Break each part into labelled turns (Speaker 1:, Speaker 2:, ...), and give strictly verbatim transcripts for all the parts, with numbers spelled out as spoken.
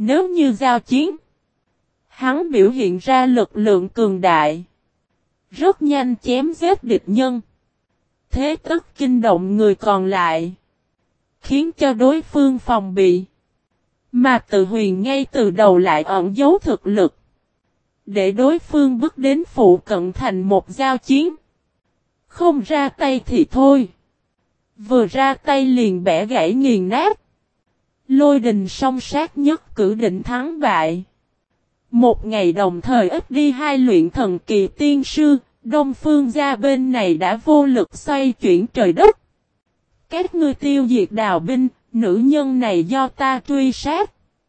Speaker 1: Nếu như giao chiến, hắn biểu hiện ra lực lượng cường đại, rất nhanh chém giết địch nhân, thế tất kinh động người còn lại, khiến cho đối phương phòng bị. Mà Từ Huyền ngay từ đầu lại ẩn giấu thực lực, để đối phương bước đến phụ cận thành một giao chiến. Không ra tay thì thôi, vừa ra tay liền bẻ gãy nghiền nát. Lôi đình song sát nhất cử định thắng bại. Một ngày đồng thời ít đi hai luyện thần kỳ tiên sư, Đông Phương gia bên này đã vô lực xoay chuyển trời đất. Các ngươi tiêu diệt Đào binh, nữ nhân này do ta truy sát.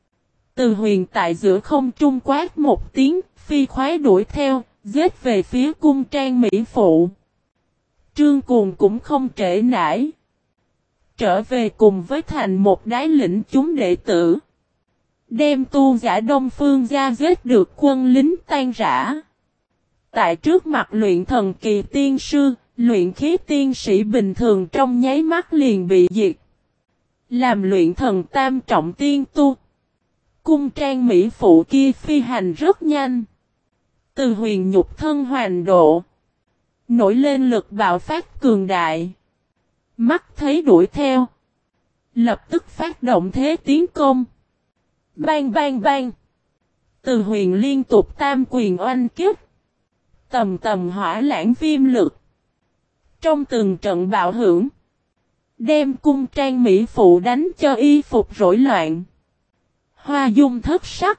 Speaker 1: Từ Huyền tại giữa không trung quát một tiếng, phi khoái đuổi theo, giết về phía cung trang mỹ phụ. Trương Cuồng cũng không trễ nải, trở về cùng với thành một đái lĩnh chúng đệ tử, đem tu giả Đông Phương gia giết được quân lính tan rã. Tại trước mặt luyện thần kỳ tiên sư, luyện khí tiên sĩ bình thường trong nháy mắt liền bị diệt. Làm luyện thần tam trọng tiên tu, cung trang mỹ phụ kia phi hành rất nhanh. Từ Huyền nhục thân hoàn độ, nổi lên lực bạo phát cường đại. Mắt thấy đuổi theo, lập tức phát động thế tiến công. Bang bang bang. Từ Huyền liên tục tam quyền oanh kích, tầm tầm hỏa lãng viêm lực. Trong từng trận bạo hưởng, đem cung trang mỹ phụ đánh cho y phục rối loạn, hoa dung thất sắc.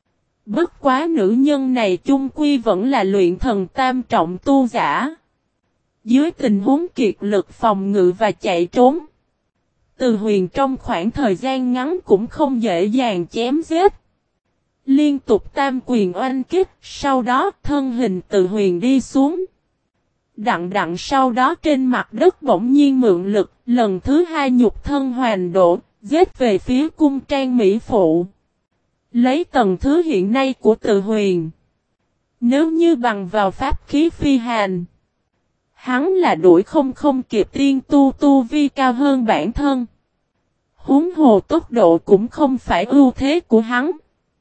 Speaker 1: Bất quá nữ nhân này chung quy vẫn là luyện thần tam trọng tu giả. Dưới tình huống kiệt lực phòng ngự và chạy trốn, Từ Huyền trong khoảng thời gian ngắn cũng không dễ dàng chém giết. Liên tục tam quyền oanh kích, sau đó thân hình Từ Huyền đi xuống. Đặng đặng sau đó trên mặt đất bỗng nhiên mượn lực, lần thứ hai nhục thân hoàn độ, giết về phía cung trang mỹ phụ. Lấy tầng thứ hiện nay của Từ Huyền, nếu như bằng vào pháp khí phi hành, hắn là đuổi không không kịp tiên tu tu vi cao hơn bản thân. Huống hồ tốc độ cũng không phải ưu thế của hắn.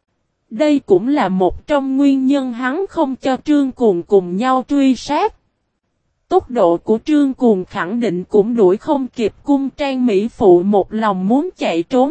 Speaker 1: Đây cũng là một trong nguyên nhân hắn không cho Trương Cuồng cùng nhau truy sát. Tốc độ của Trương Cuồng khẳng định cũng đuổi không kịp cung trang mỹ phụ một lòng muốn chạy trốn.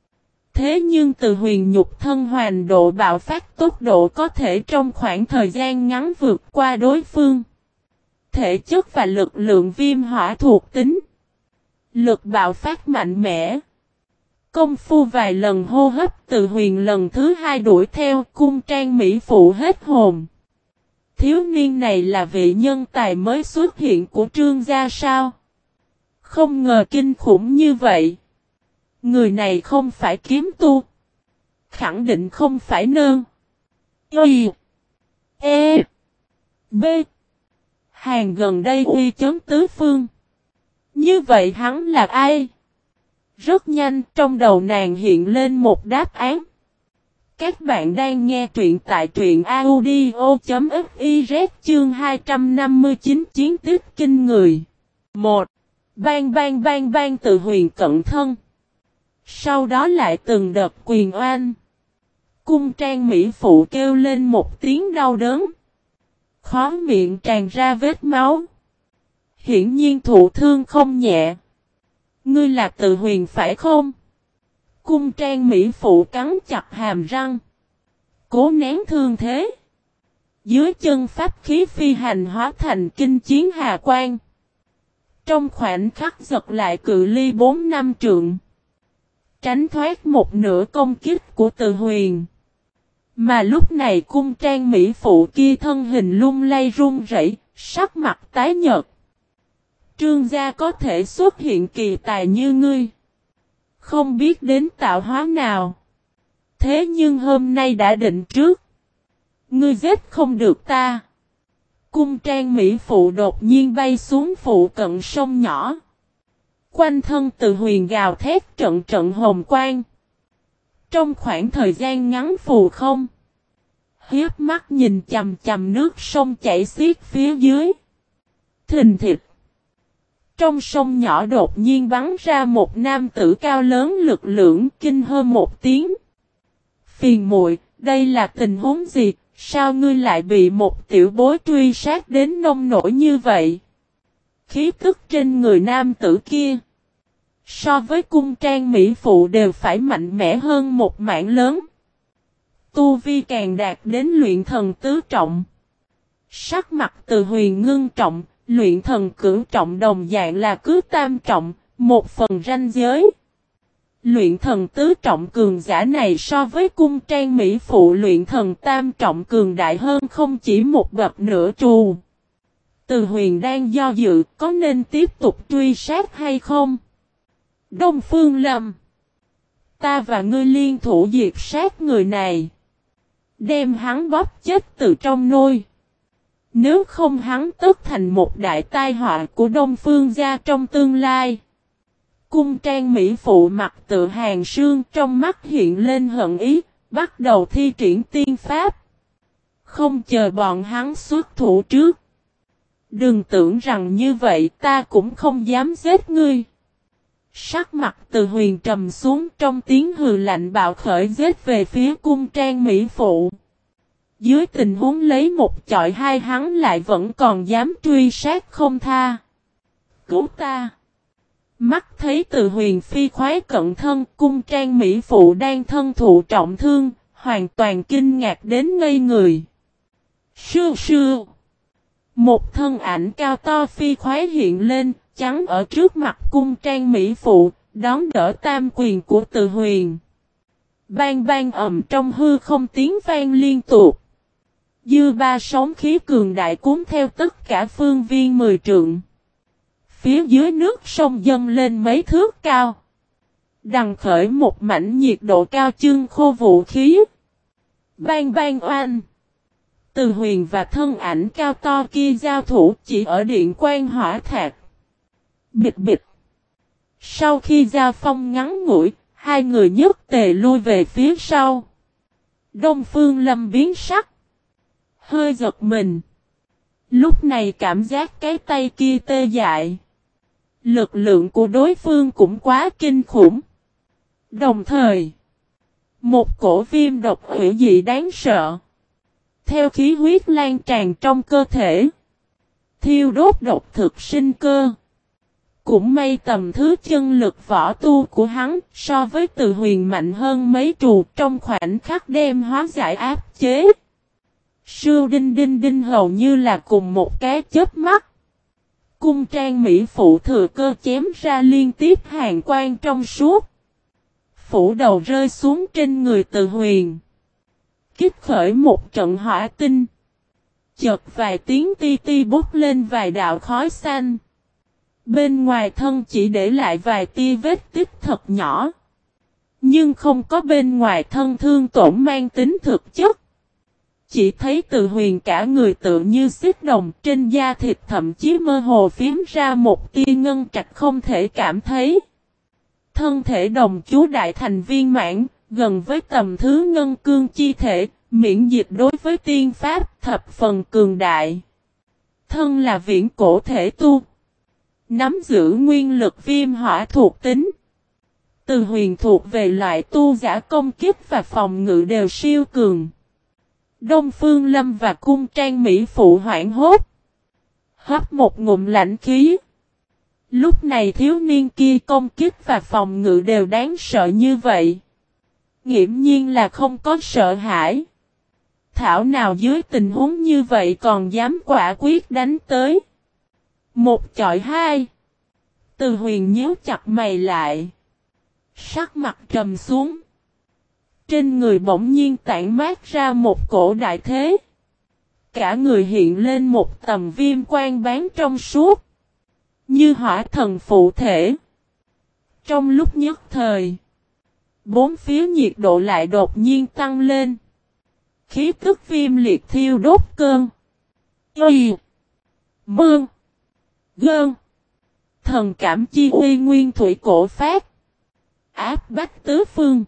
Speaker 1: Thế nhưng Từ Huyền nhục thân hoàn độ bạo phát tốc độ có thể trong khoảng thời gian ngắn vượt qua đối phương. Thể chất và lực lượng viêm hỏa thuộc tính, lực bạo phát mạnh mẽ. Công phu vài lần hô hấp, Từ Huyền lần thứ hai đuổi theo, cung trang mỹ phụ hết hồn. Thiếu niên này là vị nhân tài mới xuất hiện của Trương gia sao? Không ngờ kinh khủng như vậy. Người này không phải kiếm tu, khẳng định không phải nơn. Y E B Hàng gần đây uy chấn tứ phương. Như vậy hắn là ai? Rất nhanh trong đầu nàng hiện lên một đáp án. Các bạn đang nghe truyện tại truyện audio.fiz chương hai trăm năm mươi chín chiến tích kinh người. một. Bang bang bang bang. Từ Huyền cận thân, sau đó lại từng đợt quyền oanh. Cung trang mỹ phụ kêu lên một tiếng đau đớn, khóe miệng tràn ra vết máu. Hiển nhiên thụ thương không nhẹ. Ngươi là Từ Huyền phải không? Cung trang mỹ phụ cắn chặt hàm răng, cố nén thương thế. Dưới chân pháp khí phi hành hóa thành kinh chiến hà quang. Trong khoảnh khắc giật lại cự ly bốn năm trượng, tránh thoát một nửa công kích của Từ Huyền. Mà lúc này cung trang mỹ phụ kia thân hình lung lay run rẩy, sắc mặt tái nhợt. Trương gia có thể xuất hiện kỳ tài như ngươi, không biết đến tạo hóa nào. Thế nhưng hôm nay đã định trước, ngươi giết không được ta. Cung trang mỹ phụ đột nhiên bay xuống phụ cận sông nhỏ. Quanh thân Từ Huyền gào thét trận trận hồng quang. Trong khoảng thời gian ngắn phù không, hiếp mắt nhìn chằm chằm nước sông chảy xiết phía dưới. Thình thịch. Trong sông nhỏ đột nhiên bắn ra một nam tử cao lớn lực lưỡng, kinh hơ một tiếng. Phiền muội, đây là tình huống gì, sao ngươi lại bị một tiểu bối truy sát đến nông nổi như vậy? Khí tức trên người nam tử kia, so với cung trang mỹ phụ đều phải mạnh mẽ hơn một mảng lớn. Tu vi càng đạt đến luyện thần tứ trọng. Sắc mặt Từ Huyền ngưng trọng, luyện thần cửu trọng đồng dạng là cứ tam trọng, một phần ranh giới. Luyện thần tứ trọng cường giả này so với cung trang mỹ phụ luyện thần tam trọng cường đại hơn không chỉ một bậc nửa trù. Từ Huyền đang do dự có nên tiếp tục truy sát hay không? Đông Phương Lâm, ta và ngươi liên thủ diệt sát người này, đem hắn bóp chết từ trong nôi. Nếu không hắn tất thành một đại tai họa của Đông Phương gia trong tương lai. Cung trang mỹ phụ mặt tự hàng sương trong mắt hiện lên hận ý, bắt đầu thi triển tiên pháp. Không chờ bọn hắn xuất thủ trước. Đừng tưởng rằng như vậy ta cũng không dám giết ngươi. Sắc mặt Từ Huyền trầm xuống trong tiếng hừ lạnh bạo khởi giết về phía cung trang mỹ phụ. Dưới tình huống lấy một chọi hai hắn lại vẫn còn dám truy sát không tha. Cứu ta! Mắt thấy Từ Huyền phi khoái cận thân, cung trang mỹ phụ đang thân thụ trọng thương, hoàn toàn kinh ngạc đến ngây người. Sưu sưu! Một thân ảnh cao to phi khoái hiện lên, chắn ở trước mặt cung trang mỹ phụ, đón đỡ tam quyền của Từ Huyền. Bang bang ầm trong hư không tiếng vang liên tục. Dư ba sóng khí cường đại cuốn theo tất cả phương viên mười trượng. Phía dưới nước sông dâng lên mấy thước cao. Đằng khởi một mảnh nhiệt độ cao chưng khô vũ khí. Bang bang oanh. Từ Huyền và thân ảnh cao to kia giao thủ chỉ ở điện quan hỏa thạch. Bịch bịch. Sau khi giao phong ngắn ngủi, hai người nhất tề lui về phía sau. Đông Phương Lâm biến sắc. Hơi giật mình. Lúc này cảm giác cái tay kia tê dại. Lực lượng của đối phương cũng quá kinh khủng. Đồng thời, một cổ viêm độc hủy dị đáng sợ. Theo khí huyết lan tràn trong cơ thể. Thiêu đốt độc thực sinh cơ. Cũng may tầm thứ chân lực võ tu của hắn so với Từ Huyền mạnh hơn mấy trù trong khoảnh khắc đem hóa giải áp chế. Sưu đinh đinh đinh hầu như là cùng một cái chớp mắt. Cung trang mỹ phụ thừa cơ chém ra liên tiếp hàng quang trong suốt. Phủ đầu rơi xuống trên người Từ Huyền. Kích khởi một trận hỏa tinh. Chợt vài tiếng ti ti bút lên vài đạo khói xanh. Bên ngoài thân chỉ để lại vài tia vết tích thật nhỏ. Nhưng không có bên ngoài thân thương tổn mang tính thực chất. Chỉ thấy Từ Huyền cả người tự như xích đồng trên da thịt thậm chí mơ hồ phiếm ra một tia ngân trạch không thể cảm thấy. Thân thể đồng chú đại thành viên mãn, gần với tầm thứ ngân cương chi thể, miễn dịch đối với tiên pháp thập phần cường đại. Thân là viễn cổ thể tu. Nắm giữ nguyên lực viêm hỏa thuộc tính. Từ Huyền thuộc về loại tu giả công kích và phòng ngự đều siêu cường. Đông Phương Lâm và cung trang mỹ phụ hoảng hốt. Hấp một ngụm lạnh khí. Lúc này thiếu niên kia công kích và phòng ngự đều đáng sợ như vậy. Nghiễm nhiên là không có sợ hãi. Thảo nào dưới tình huống như vậy còn dám quả quyết đánh tới. Một chọi hai. Từ Huyền nhíu chặt mày lại. Sắc mặt trầm xuống. Trên người bỗng nhiên tản mát ra một cổ đại thế. Cả người hiện lên một tầm viêm quang bán trong suốt. Như hỏa thần phụ thể. Trong lúc nhất thời. Bốn phía nhiệt độ lại đột nhiên tăng lên. Khí tức viêm liệt thiêu đốt cơn. Y. Mương. Gơn. Thần cảm chi uy nguyên thủy cổ phát. Áp bách tứ phương.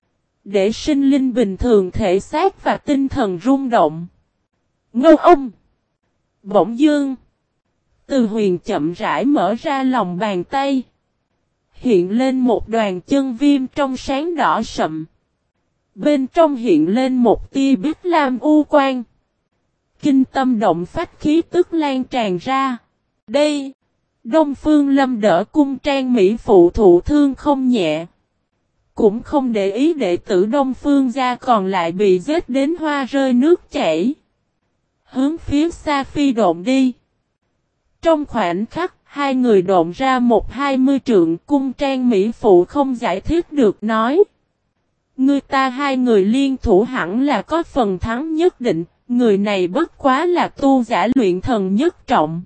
Speaker 1: Để sinh linh bình thường thể xác và tinh thần rung động. Ngô ông. Bỗng dương. Từ Huyền chậm rãi mở ra lòng bàn tay. Hiện lên một đoàn chân viêm trong sáng đỏ sậm. Bên trong hiện lên một tia bích lam u quang. Kinh tâm động phách khí tức lan tràn ra. Đây! Đông Phương Lâm đỡ cung trang mỹ phụ thụ thương không nhẹ. Cũng không để ý đệ tử Đông Phương gia còn lại bị giết đến hoa rơi nước chảy. Hướng phía xa phi độn đi. Trong khoảnh khắc, hai người độn ra một hai mươi trượng, cung trang mỹ phụ không giải thích được nói. Người ta hai người liên thủ hẳn là có phần thắng nhất định, người này bất quá là tu giả luyện thần nhất trọng.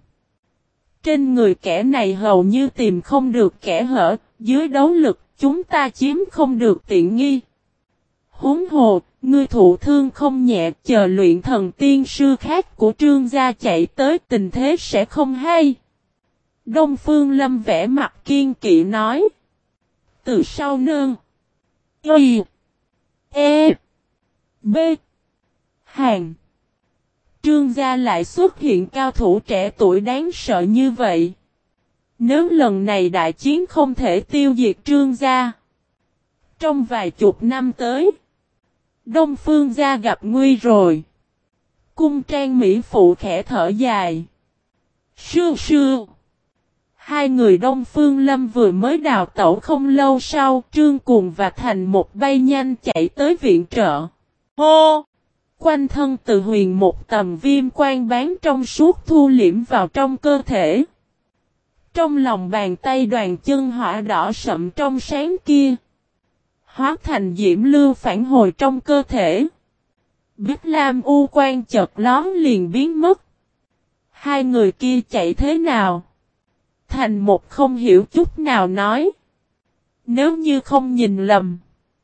Speaker 1: Trên người kẻ này hầu như tìm không được kẻ hở, dưới đấu lực chúng ta chiếm không được tiện nghi. Huống hồ, ngươi thụ thương không nhẹ, chờ luyện thần tiên sư khác của Trương gia chạy tới tình thế sẽ không hay. Đông Phương Lâm vẽ mặt kiên kỵ nói. Từ sau nương. Y. E. B. Hàng. Trương gia lại xuất hiện cao thủ trẻ tuổi đáng sợ như vậy. Nếu lần này đại chiến không thể tiêu diệt Trương gia, trong vài chục năm tới, Đông Phương gia gặp nguy rồi. Cung trang mỹ phụ khẽ thở dài. Sư sư. Hai người Đông Phương Lâm vừa mới đào tẩu không lâu sau, Trương Cuồng và Thành một bay nhanh chạy tới viện trợ. Hô! Quanh thân Từ Huyền một tầm viêm quang bán trong suốt thu liễm vào trong cơ thể. Trong lòng bàn tay đoàn chân hỏa đỏ sậm trong sáng kia, hóa thành diễm lưu phản hồi trong cơ thể. Bích lam u quang chợt lón liền biến mất. Hai người kia chạy thế nào? Thành một không hiểu chút nào nói. Nếu như không nhìn lầm,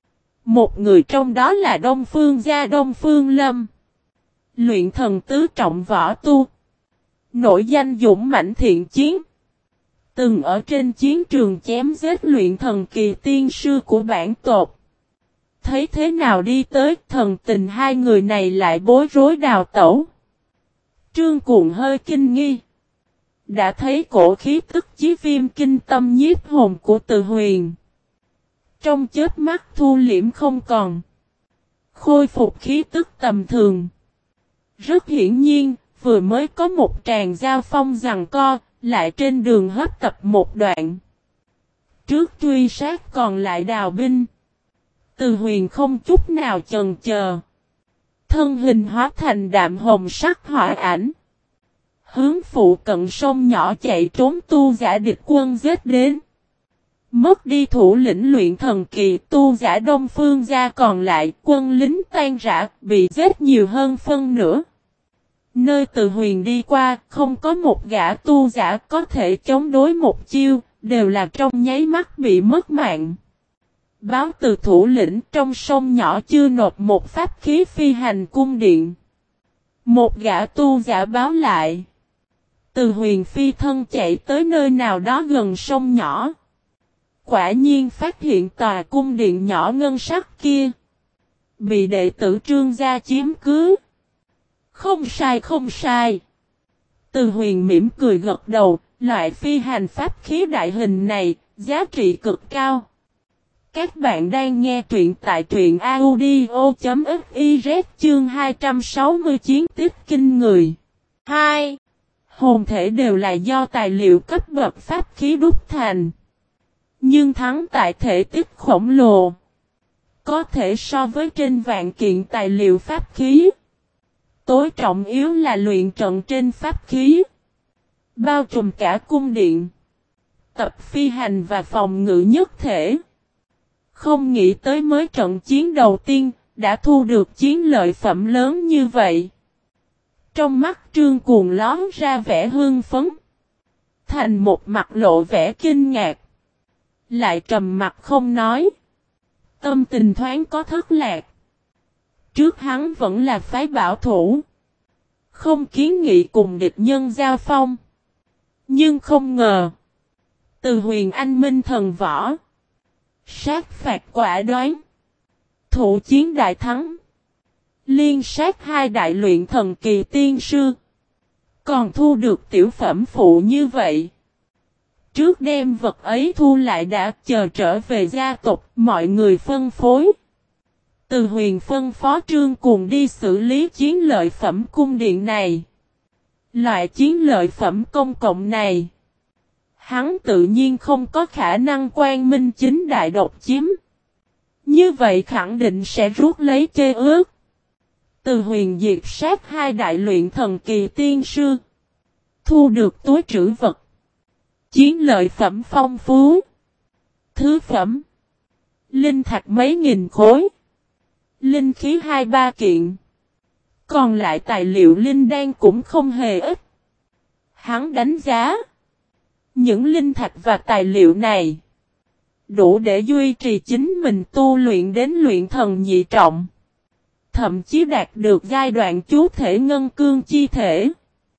Speaker 1: một người trong đó là Đông Phương gia Đông Phương Lâm. Luyện thần tứ trọng võ tu. Nổi danh dũng mãnh thiện chiến. Từng ở trên chiến trường chém giết luyện thần kỳ tiên sư của bản tộc. Thấy thế nào đi tới thần tình hai người này lại bối rối đào tẩu. Trương Cuồng hơi kinh nghi. Đã thấy cổ khí tức chí viêm kinh tâm nhiếp hồn của Từ Huyền. Trong chớp mắt thu liễm không còn. Khôi phục khí tức tầm thường. Rất hiển nhiên, vừa mới có một tràng giao phong giằng co, lại trên đường hấp tập một đoạn. Trước truy sát còn lại đào binh. Từ Huyền không chút nào chần chờ. Thân hình hóa thành đạm hồng sắc hỏa ảnh. Hướng phụ cận sông nhỏ chạy trốn tu giả địch quân giết đến. Mất đi thủ lĩnh luyện thần kỳ, tu giả Đông Phương gia còn lại, quân lính tan rã, bị giết nhiều hơn phân nửa. Nơi Từ Huyền đi qua, không có một gã tu giả có thể chống đối một chiêu, đều là trong nháy mắt bị mất mạng. Báo từ thủ lĩnh trong sông nhỏ chưa nộp một pháp khí phi hành cung điện. Một gã tu giả báo lại. Từ Huyền phi thân chạy tới nơi nào đó gần sông nhỏ. Quả nhiên phát hiện tòa cung điện nhỏ ngân sắc kia. Bị đệ tử Trương gia chiếm cứ. Không sai không sai. Từ Huyền mỉm cười gật đầu, loại phi hành pháp khí đại hình này, giá trị cực cao. Các bạn đang nghe truyện tại truyện audio.fiz chương hai trăm sáu mươi chiến tích kinh người. hai. Hồn thể đều là do tài liệu cấp bậc pháp khí đúc thành. Nhưng thắng tại thể tích khổng lồ. Có thể so với trên vạn kiện tài liệu pháp khí. Tối trọng yếu là luyện trận trên pháp khí. Bao trùm cả cung điện. Tập phi hành và phòng ngự nhất thể. Không nghĩ tới mới trận chiến đầu tiên, đã thu được chiến lợi phẩm lớn như vậy. Trong mắt Trương Cuồng lón ra vẻ hưng phấn. Thành một mặt lộ vẻ kinh ngạc. Lại trầm mặt không nói. Tâm tình thoáng có thất lạc. Trước hắn vẫn là phái bảo thủ. Không kiến nghị cùng địch nhân giao phong. Nhưng không ngờ. Từ Huyền anh minh thần võ. Sát phạt quả đoán. Thủ chiến đại thắng. Liên sát hai đại luyện thần kỳ tiên sư. Còn thu được tiểu phẩm phụ như vậy. Trước đem vật ấy thu lại đã chờ trở về gia tộc mọi người phân phối. Từ Huyền phân phó Trương Cuồng đi xử lý chiến lợi phẩm cung điện này. Loại chiến lợi phẩm công cộng này, hắn tự nhiên không có khả năng quang minh chính đại độc chiếm. Như vậy khẳng định sẽ rút lấy chê ước. Từ Huyền diệt sát hai đại luyện thần kỳ tiên sư, thu được túi trữ vật, chiến lợi phẩm phong phú, thứ phẩm, linh thạch mấy nghìn khối, linh khí hai ba kiện, còn lại tài liệu linh đan cũng không hề ít. Hắn đánh giá, những linh thạch và tài liệu này đủ để duy trì chính mình tu luyện đến luyện thần nhị trọng, thậm chí đạt được giai đoạn chú thể ngân cương chi thể.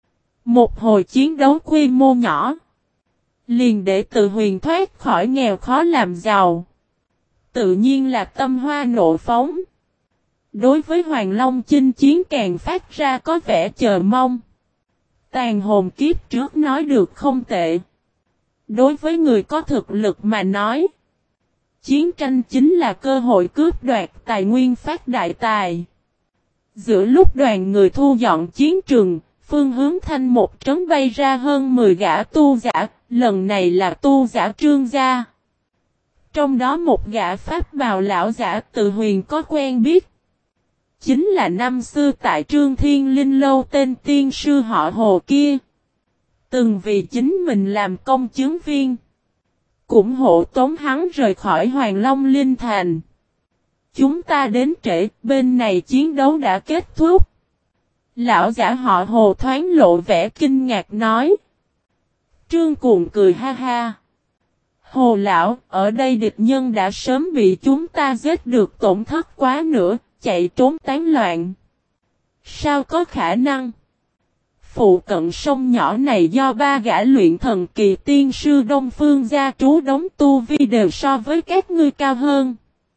Speaker 1: Một hồi chiến đấu quy mô nhỏ, liền để Từ Huyền thoát khỏi nghèo khó làm giàu, tự nhiên là tâm hoa nộ phóng. Đối với Hoàng Long chinh chiến càng phát ra có vẻ chờ mong. Tàn hồn kiếp trước nói được không tệ. Đối với người có thực lực mà nói, chiến tranh chính là cơ hội cướp đoạt tài nguyên phát đại tài. Giữa lúc đoàn người thu dọn chiến trường, phương hướng thanh một trấn bay ra hơn mười gã tu giả, lần này là tu giả Trương gia. Trong đó một gã pháp bào lão giả Từ Huyền có quen biết. Chính là năm xưa tại Trương Thiên Linh Lâu tên tiên sư họ Hồ kia. Từng vì chính mình làm công chứng viên, cũng hộ tống hắn rời khỏi Hoàng Long Linh Thành. Chúng ta đến trễ, bên này chiến đấu đã kết thúc. Lão giả họ Hồ thoáng lộ vẻ kinh ngạc nói. Trương Cuồng cười ha ha. Hồ lão, ở đây địch nhân đã sớm bị chúng ta giết được tổn thất quá nữa, chạy trốn tán loạn. Sao có khả năng? Phụ cận sông nhỏ này do ba gã luyện thần kỳ tiên sư Đông Phương gia trú đóng tu vi đều so với các ngươi cao hơn.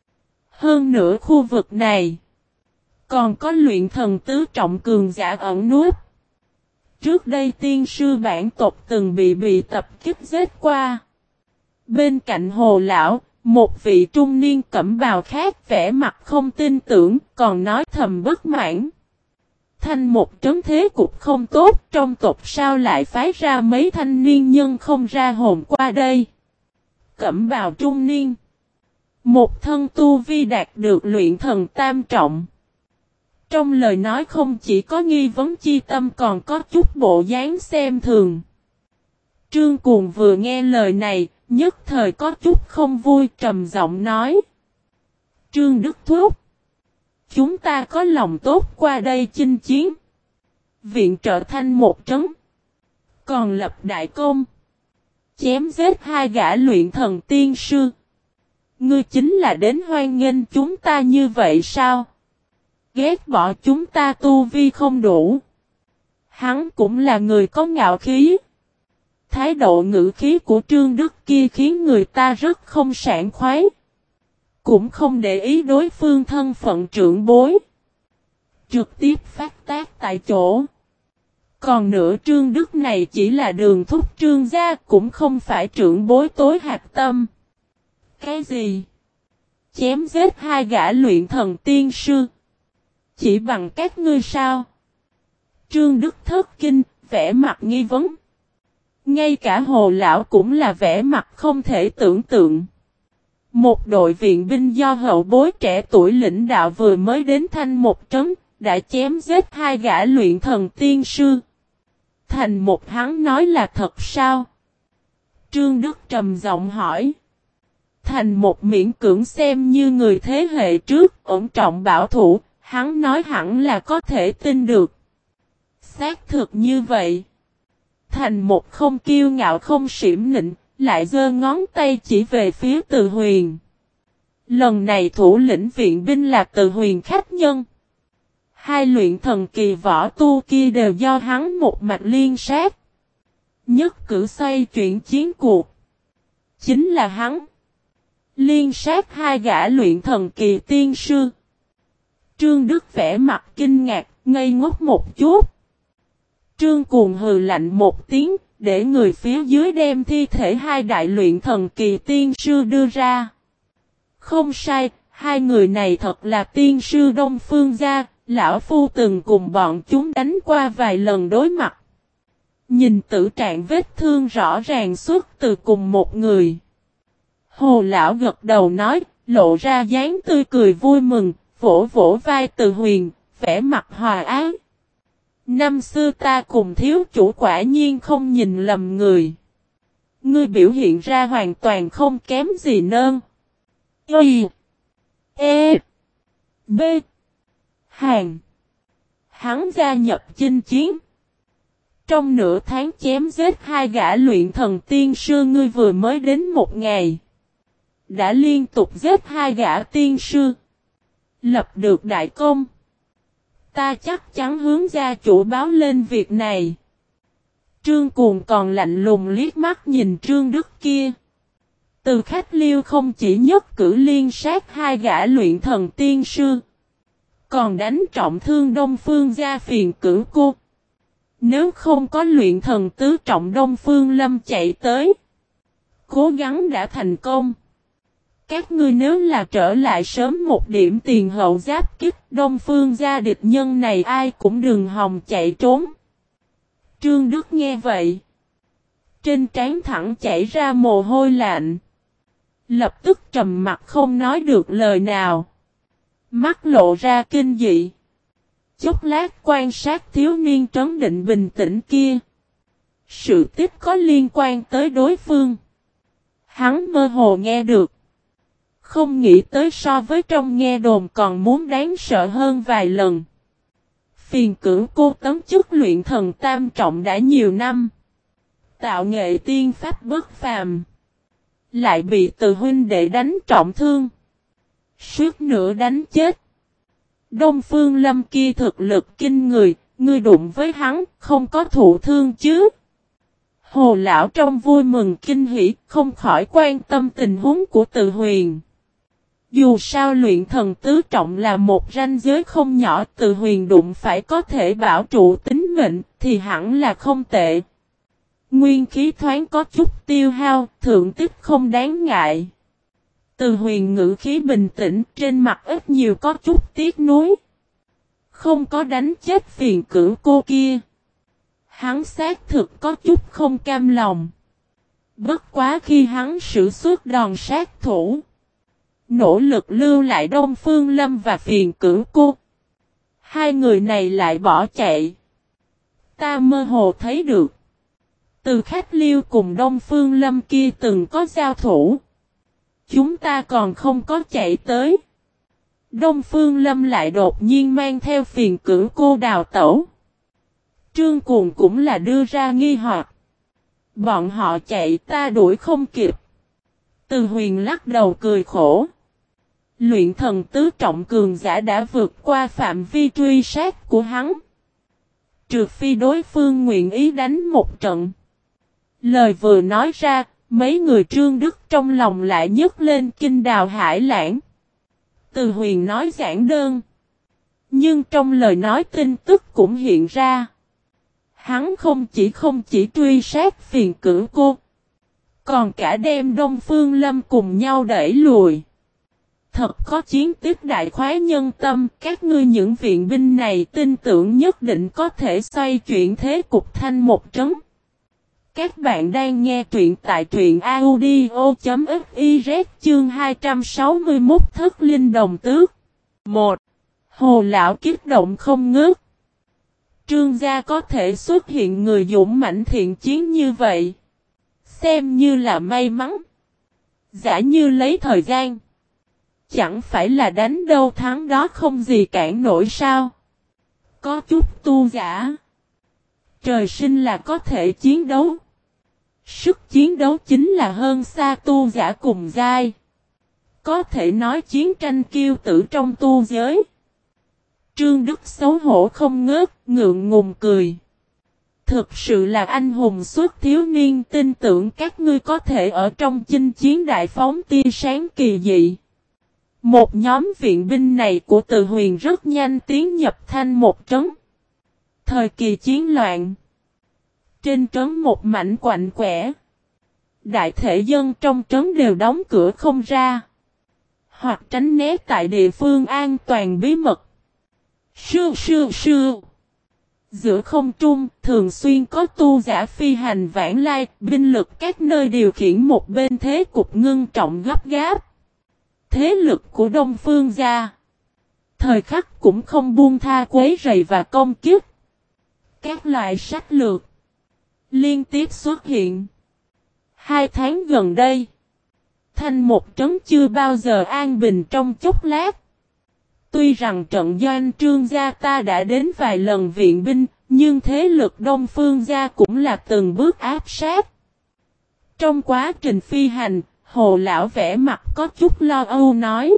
Speaker 1: Hơn nữa khu vực này còn có luyện thần tứ trọng cường giả ẩn núp. Trước đây tiên sư bản tộc từng bị bị tập kích giết qua. Bên cạnh Hồ lão, một vị trung niên cẩm bào khác vẻ mặt không tin tưởng, còn nói thầm bất mãn. Thanh một trấn thế cục không tốt, trong tộc sao lại phái ra mấy thanh niên nhân không ra hồn qua đây. Cẩm bào trung niên, một thân tu vi đạt được luyện thần tam trọng. Trong lời nói không chỉ có nghi vấn chi tâm còn có chút bộ dáng xem thường. Trương Cuồng vừa nghe lời này, nhất thời có chút không vui, trầm giọng nói. Trương Đức Thúc, chúng ta có lòng tốt qua đây chinh chiến, viện trợ Thanh một trấn, còn lập đại công, chém giết hai gã luyện thần tiên sư. Ngươi chính là đến hoan nghênh chúng ta như vậy sao? Ghét bỏ chúng ta tu vi không đủ. Hắn cũng là người có ngạo khí. Thái độ ngữ khí của Trương Đức kia khiến người ta rất không sảng khoái. Cũng không để ý đối phương thân phận trưởng bối. Trực tiếp phát tác tại chỗ. Còn nữa Trương Đức này chỉ là đường thúc Trương gia, cũng không phải trưởng bối tối hạt tâm. Cái gì? Chém giết hai gã luyện thần tiên sư. Chỉ bằng các ngươi sao? Trương Đức thất kinh, vẻ mặt nghi vấn. Ngay cả Hồ lão cũng là vẻ mặt không thể tưởng tượng. Một đội viện binh do hậu bối trẻ tuổi lãnh đạo vừa mới đến Thanh một trấn, đã chém giết hai gã luyện thần tiên sư. Thành một hắn nói là thật sao? Trương Đức trầm giọng hỏi. Thành một miễn cưỡng xem như người thế hệ trước, ổn trọng bảo thủ, hắn nói hẳn là có thể tin được. Xác thực như vậy. Thành một không kiêu ngạo không xỉm nịnh, lại giơ ngón tay chỉ về phía Từ Huyền. Lần này thủ lĩnh viện binh là Từ Huyền khách nhân. Hai luyện thần kỳ võ tu kia đều do hắn một mạch liên sát. Nhất cử xoay chuyển chiến cuộc. Chính là hắn. Liên sát hai gã luyện thần kỳ tiên sư. Trương Đức vẻ mặt kinh ngạc, ngây ngốc một chút. Trương Cuồng hừ lạnh một tiếng, để người phía dưới đem thi thể hai đại luyện thần kỳ tiên sư đưa ra. Không sai, Hai người này thật là tiên sư Đông Phương gia, lão phu từng cùng bọn chúng đánh qua vài lần đối mặt. Nhìn tử trạng vết thương rõ ràng xuất từ cùng một người. Hồ lão gật đầu nói, lộ ra dáng tươi cười vui mừng, vỗ vỗ vai Từ Huyền, vẻ mặt hòa ái. Năm xưa ta cùng thiếu chủ quả nhiên không nhìn lầm người. Ngươi biểu hiện ra hoàn toàn không kém gì nơn. Y. E. B. Hàn. Hắn gia nhập chinh chiến. Trong nửa tháng chém giết hai gã luyện thần tiên sư, ngươi vừa mới đến một ngày. Đã liên tục giết hai gã tiên sư. Lập được đại công. Ta chắc chắn hướng gia chủ báo lên việc này. Trương Cuồng còn lạnh lùng liếc mắt nhìn Trương Đức kia. Từ Khách Liêu không chỉ nhất cử liên sát hai gã luyện thần tiên sư. Còn đánh trọng thương Đông Phương gia Phiền Cửu Cô. Nếu không có luyện thần tứ trọng Đông Phương Lâm chạy tới. Cố gắng đã thành công. Các ngươi nếu là trở lại sớm một điểm tiền hậu giáp kích, Đông Phương gia địch nhân này ai cũng đừng hòng chạy trốn. Trương Đức nghe vậy. Trên trán thẳng chảy ra mồ hôi lạnh. Lập tức trầm mặt không nói được lời nào. Mắt lộ ra kinh dị. Chốc lát quan sát thiếu niên trấn định bình tĩnh kia. Sự tích có liên quan tới đối phương. Hắn mơ hồ nghe được. Không nghĩ tới so với trong nghe đồn còn muốn đáng sợ hơn vài lần. Phiền Cửu Cô tấm chức luyện thần tam trọng đã nhiều năm. Tạo nghệ tiên pháp bất phàm. Lại bị Từ huynh đệ đánh trọng thương. Suốt nữa đánh chết. Đông Phương Lâm kia thực lực kinh người, ngươi đụng với hắn, không có thụ thương chứ. Hồ lão trong vui mừng kinh hỉ, không khỏi quan tâm tình huống của Từ Huyền. Dù sao luyện thần tứ trọng là một ranh giới không nhỏ, Từ Huyền đụng phải có thể bảo trụ tính mệnh, thì hẳn là không tệ. Nguyên khí thoáng có chút tiêu hao, thượng tích không đáng ngại. Từ Huyền ngữ khí bình tĩnh, trên mặt ít nhiều có chút tiếc nuối. Không có đánh chết Phiền Cửu Cô kia. Hắn xác thực có chút không cam lòng. Bất quá khi hắn sử xuất đòn sát thủ. Nỗ lực lưu lại Đông Phương Lâm và Phiền Cửu Cô. Hai người này lại bỏ chạy. Ta mơ hồ thấy được. Từ Khách Liêu cùng Đông Phương Lâm kia từng có giao thủ. Chúng ta còn không có chạy tới. Đông Phương Lâm lại đột nhiên mang theo Phiền Cửu Cô đào tẩu. Trương Cuồng cũng là đưa ra nghi hoặc. Bọn họ chạy ta đuổi không kịp. Từ Huyền lắc đầu cười khổ. Luyện thần tứ trọng cường giả đã vượt qua phạm vi truy sát của hắn. Trừ phi đối phương nguyện ý đánh một trận. Lời vừa nói ra, mấy người Trương Đức trong lòng lại nhấc lên kinh đào hải lãng. Từ Huyền nói giản đơn. Nhưng trong lời nói tin tức cũng hiện ra. Hắn không chỉ không chỉ truy sát Phiền Cửu Cô. Còn cả đem Đông Phương Lâm cùng nhau đẩy lùi. Thật có chiến tích đại khoái nhân tâm. Các ngươi những viện binh này tin tưởng nhất định có thể xoay chuyển thế cục thành một trấn. Các bạn đang nghe truyện tại truyện audio.fiz chương hai trăm sáu mươi mốt Thất Linh Đồng Tước. một. Hồ lão kích động không ngớt. Trương gia có thể xuất hiện người dũng mãnh thiện chiến như vậy. Xem như là may mắn. Giả như lấy thời gian. Chẳng phải là đánh đâu thắng đó không gì cản nổi sao. Có chút tu giả. Trời sinh là có thể chiến đấu. Sức chiến đấu chính là hơn xa tu giả cùng giai. Có thể nói chiến tranh kiêu tử trong tu giới. Trương Đức xấu hổ không ngớt, ngượng ngùng cười. Thực sự là anh hùng suốt thiếu niên, tin tưởng các ngươi có thể ở trong chinh chiến đại phóng tia sáng kỳ dị. Một nhóm viện binh này của Từ Huyền rất nhanh tiến nhập thành một trấn. Thời kỳ chiến loạn. Trên trấn một mảnh quạnh quẻ. Đại thể dân trong trấn đều đóng cửa không ra. hoặc tránh né tại địa phương an toàn bí mật. Sư sư sư. Giữa không trung, thường xuyên có tu giả phi hành vãng lai, binh lực các nơi điều khiển một bên thế cục ngưng trọng gấp gáp. Thế lực của Đông Phương gia, thời khắc cũng không buông tha quấy rầy và công kích. Các loại sách lược liên tiếp xuất hiện. Hai tháng gần đây, Thanh một trấn chưa bao giờ an bình trong chốc lát. Tuy rằng trận doanh Trương gia ta đã đến vài lần viện binh, nhưng thế lực Đông Phương gia cũng là từng bước áp sát. Trong quá trình phi hành, Hồ lão vẻ mặt có chút lo âu nói.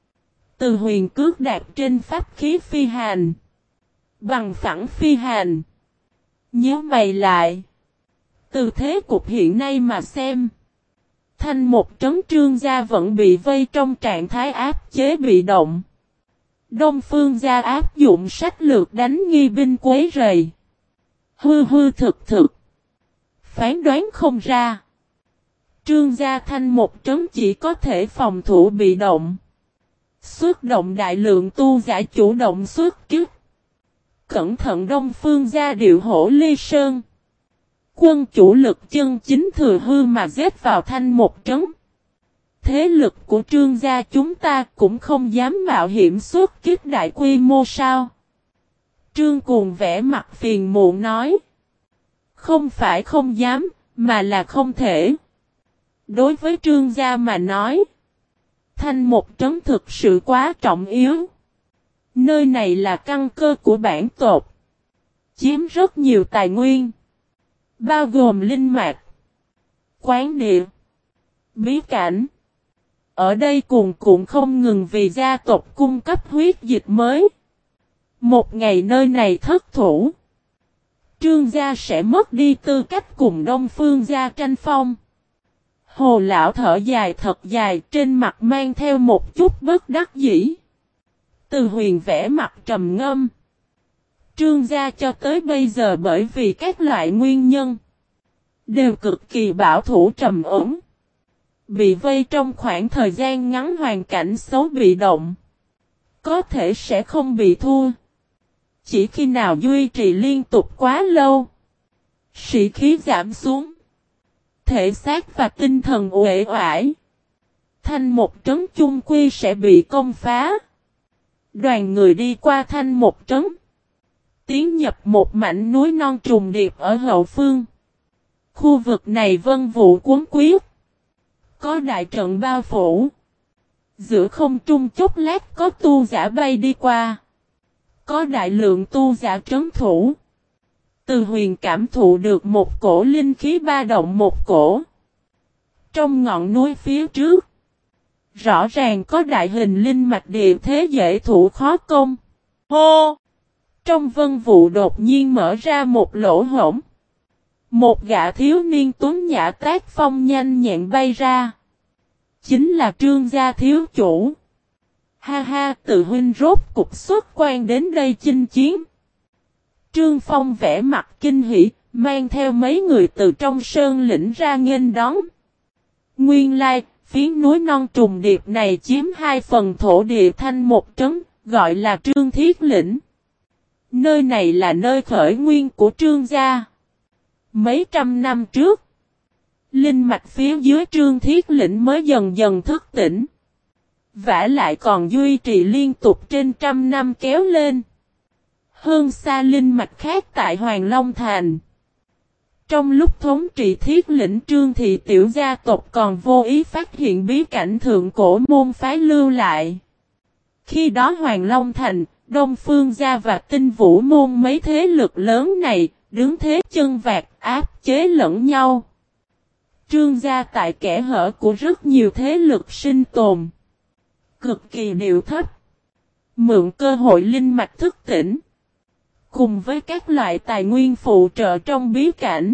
Speaker 1: Từ huyền cước đạp trên pháp khí phi hành. Bằng phẳng phi hành. Nhớ mày lại. Từ thế cục hiện nay mà xem. Thanh một trấn Trương gia vẫn bị vây trong trạng thái áp chế bị động. Đông Phương gia áp dụng sách lược đánh nghi binh quấy rầy. Hư hư thực thực. Phán đoán không ra. Trương gia Thanh một trấn chỉ có thể phòng thủ bị động. Xuất động đại lượng tu giả chủ động xuất kích. Cẩn thận Đông Phương gia điệu hổ ly sơn. Quân chủ lực chân chính thừa hư mà giết vào Thanh một trấn. Thế lực của Trương gia chúng ta cũng không dám mạo hiểm xuất kích đại quy mô sao? Trương Cuồng vẽ mặt phiền muộn nói. Không phải không dám, mà là không thể. Đối với Trương gia mà nói, Thanh một trấn thực sự quá trọng yếu. Nơi này là căn cơ của bản tộc. Chiếm rất nhiều tài nguyên. Bao gồm linh mạch, quán địa, bí cảnh. Ở đây Cuồng cũng không ngừng vì gia tộc cung cấp huyết dịch mới. Một ngày nơi này thất thủ, Trương gia sẽ mất đi tư cách cùng Đông Phương gia tranh phong. Hồ lão thở dài thật dài, trên mặt mang theo một chút bất đắc dĩ. Từ huyền vẽ mặt trầm ngâm. Trương gia cho tới bây giờ bởi vì các loại nguyên nhân đều cực kỳ bảo thủ trầm ổn. Bị vây trong khoảng thời gian ngắn hoàn cảnh xấu bị động. Có thể sẽ không bị thua. Chỉ khi nào duy trì liên tục quá lâu, sĩ khí giảm xuống, thể xác và tinh thần uể oải, Thanh một trấn chung quy sẽ bị công phá. Đoàn người đi qua Thanh một trấn, tiến nhập một mảnh núi non trùng điệp ở hậu phương. Khu vực này vân vụ cuốn quyết, có đại trận bao phủ. Giữa không trung chốc lát có tu giả bay đi qua. Có đại lượng tu giả trấn thủ. Từ huyền cảm thụ được một cổ linh khí ba động một cổ. Trong ngọn núi phía trước, rõ ràng có đại hình linh mạch địa thế dễ thủ khó công. Hô! Trong vân vụ đột nhiên mở ra một lỗ hổng. Một gã thiếu niên tuấn nhã tác phong nhanh nhẹn bay ra. Chính là Trương gia thiếu chủ. Ha ha, tự huynh rốt cục xuất quan đến đây chinh chiến. Trương Phong vẽ mặt kinh hỉ, mang theo mấy người từ trong sơn lĩnh ra nghênh đón. Nguyên lai, phiến núi non trùng điệp này chiếm hai phần thổ địa Thanh một trấn, gọi là Trương Thiết Lĩnh. Nơi này là nơi khởi nguyên của Trương gia. Mấy trăm năm trước, linh mạch phía dưới Trương Thiết Lĩnh mới dần dần thức tỉnh. Vả lại còn duy trì liên tục trên trăm năm kéo lên. Hơn xa linh mạch khác tại Hoàng Long Thành. Trong lúc thống trị Thiết Lĩnh Trương thị tiểu gia tộc còn vô ý phát hiện bí cảnh thượng cổ môn phái lưu lại. Khi đó Hoàng Long Thành, Đông Phương gia và Tinh Vũ môn mấy thế lực lớn này, đứng thế chân vạc áp chế lẫn nhau. Trương gia tại kẽ hở của rất nhiều thế lực sinh tồn. Cực kỳ điệu thấp. Mượn cơ hội linh mạch thức tỉnh. Cùng với các loại tài nguyên phụ trợ trong bí cảnh.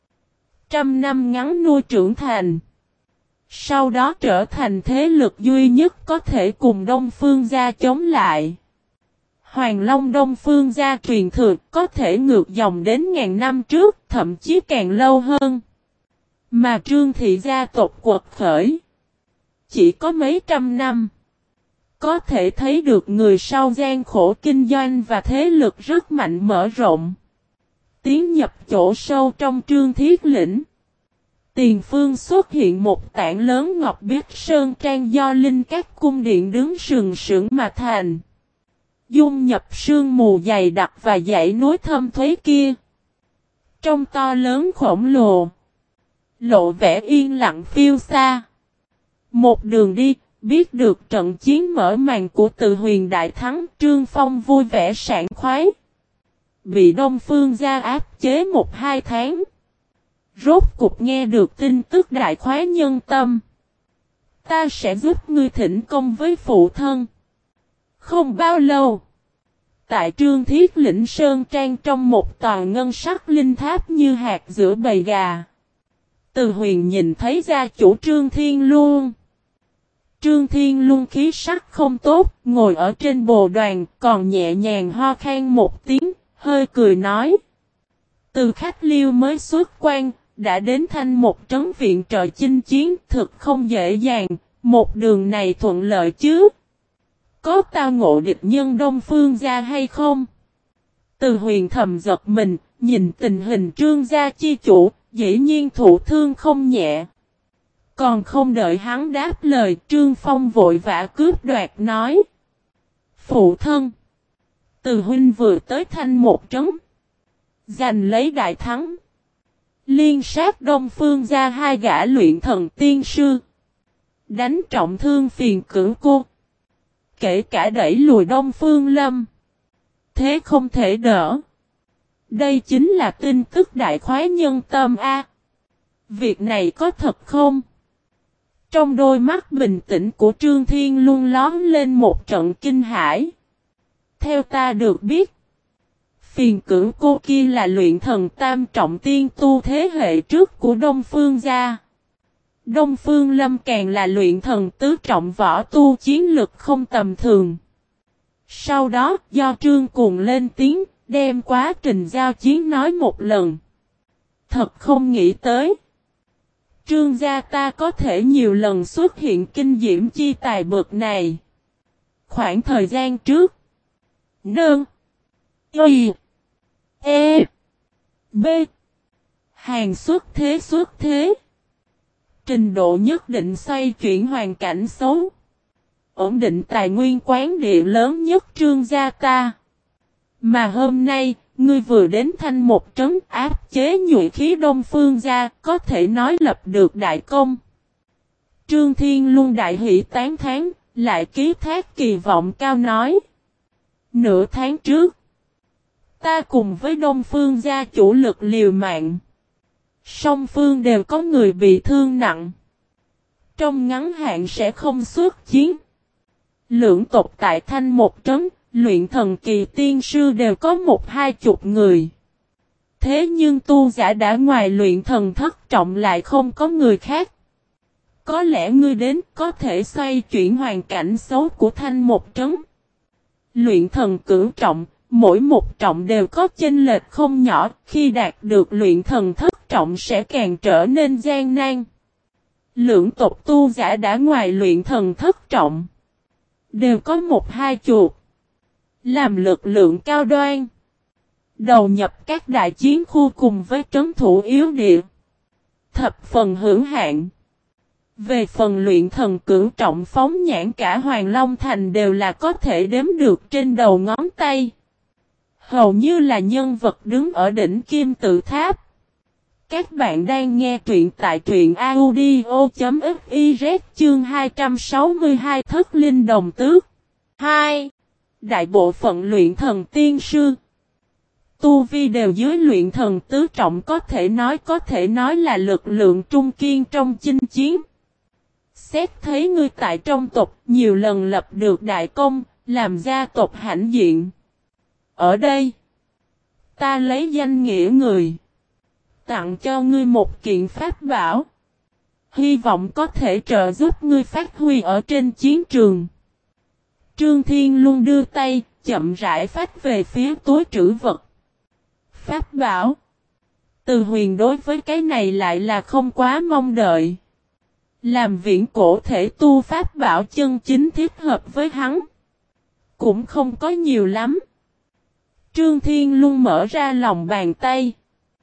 Speaker 1: Trăm năm ngắn nuôi trưởng thành. Sau đó trở thành thế lực duy nhất có thể cùng Đông Phương gia chống lại. Hoàng Long Đông Phương gia truyền thừa có thể ngược dòng đến ngàn năm trước, thậm chí càng lâu hơn. Mà Trương thị gia tộc quật khởi chỉ có mấy trăm năm. Có thể thấy được người sau gian khổ kinh doanh và thế lực rất mạnh mở rộng. Tiến nhập chỗ sâu trong Trương Thiết Lĩnh. Tiền phương xuất hiện một tảng lớn ngọc biết sơn trang do linh các cung điện đứng sừng sững mà thành. Dung nhập sương mù dày đặc và dãy núi thâm thuế kia. Trong to lớn khổng lồ. Lộ vẻ yên lặng phiêu xa. Một đường đi, biết được trận chiến mở màn của Từ Huyền đại thắng, Trương Phong vui vẻ sảng khoái. Bị Đông Phương gia áp chế một hai tháng. Rốt cục nghe được tin tức đại khoái nhân tâm. Ta sẽ giúp ngươi thỉnh công với phụ thân. Không bao lâu. Tại Trương Thiết Lĩnh Sơn Trang trong một tòa ngân sắc linh tháp như hạt giữa bầy gà. Từ Huyền nhìn thấy gia chủ Trương Thiên Luân. Trương Thiên Luân khí sắc không tốt, ngồi ở trên bồ đoàn, còn nhẹ nhàng ho khan một tiếng, hơi cười nói. Từ khách liêu mới xuất quan, đã đến Thanh một trấn viện trợ chinh chiến, thực không dễ dàng, một đường này thuận lợi chứ. Có tao ngộ địch nhân Đông Phương gia hay không? Từ Huyền thầm giật mình, nhìn tình hình Trương gia chi chủ, dĩ nhiên thụ thương không nhẹ. Còn không đợi hắn đáp lời, Trương Phong vội vã cướp đoạt nói. Phụ thân! Từ huynh vừa tới Thanh một trấn. Giành lấy đại thắng. Liên sát Đông Phương gia hai gã luyện thần tiên sư. Đánh trọng thương Phiền Cửu Cô. Kể cả đẩy lùi Đông Phương Lâm. Thế không thể đỡ. Đây chính là tin tức đại khoái nhân tâm a. Việc này có thật không? Trong đôi mắt bình tĩnh của Trương Thiên luôn lóm lên một trận kinh hãi. Theo ta được biết, Phiền Cửu Cô kia là luyện thần tam trọng tiên tu thế hệ trước của Đông Phương gia. Đông Phương Lâm càng là luyện thần tứ trọng võ tu chiến lực không tầm thường. Sau đó, do Trương Cuồng lên tiếng, đem quá trình giao chiến nói một lần. Thật không nghĩ tới. Trương gia ta có thể nhiều lần xuất hiện kinh diễm chi tài bậc này. Khoảng thời gian trước. Nương. Y. E. B. Hàng xuất thế xuất thế. Trình độ nhất định xoay chuyển hoàn cảnh xấu. Ổn định tài nguyên quán địa lớn nhất Trương gia ta. Mà hôm nay, ngươi vừa đến Thanh một trấn áp chế nhuệ khí Đông Phương gia, có thể nói lập được đại công. Trương Thiên Luân đại hỷ tán thán, lại ký thác kỳ vọng cao nói. Nửa tháng trước, ta cùng với Đông Phương gia chủ lực liều mạng. Song phương đều có người bị thương nặng. Trong ngắn hạn sẽ không xuất chiến. Lưỡng tộc tại Thanh một trấn, luyện thần kỳ tiên sư đều có một hai chục người. Thế nhưng tu giả đã ngoài luyện thần thất trọng lại không có người khác. Có lẽ ngươi đến có thể xoay chuyển hoàn cảnh xấu của Thanh một trấn. Luyện thần cửu trọng, mỗi một trọng đều có chênh lệch không nhỏ, khi đạt được luyện thần thất trọng sẽ càng trở nên gian nan. Lưỡng tộc tu giả đã ngoài luyện thần thất trọng. Đều có một hai chuột. Làm lực lượng cao đoan. Đầu nhập các đại chiến khu cùng với trấn thủ yếu địa. Thập phần hữu hạn. Về phần luyện thần cửu trọng phóng nhãn cả Hoàng Long Thành đều là có thể đếm được trên đầu ngón tay. Hầu như là nhân vật đứng ở đỉnh kim tự tháp. Các bạn đang nghe truyện tại truyện audio.fiz chương hai trăm sáu mươi hai Thất Linh Đồng Tước. hai. Đại bộ phận luyện thần tiên sư. Tu vi đều dưới luyện thần tứ trọng có thể nói có thể nói là lực lượng trung kiên trong chinh chiến. Xét thấy ngươi tại trong tộc nhiều lần lập được đại công, làm gia tộc hãnh diện. Ở đây, ta lấy danh nghĩa người. Tặng cho ngươi một kiện pháp bảo. Hy vọng có thể trợ giúp ngươi phát huy ở trên chiến trường. Trương Thiên luôn đưa tay, chậm rãi phát về phía túi trữ vật. Pháp bảo. Từ Huyền đối với cái này lại là không quá mong đợi. Làm viễn cổ thể tu pháp bảo chân chính thiết hợp với hắn. Cũng không có nhiều lắm. Trương Thiên Luân mở ra lòng bàn tay.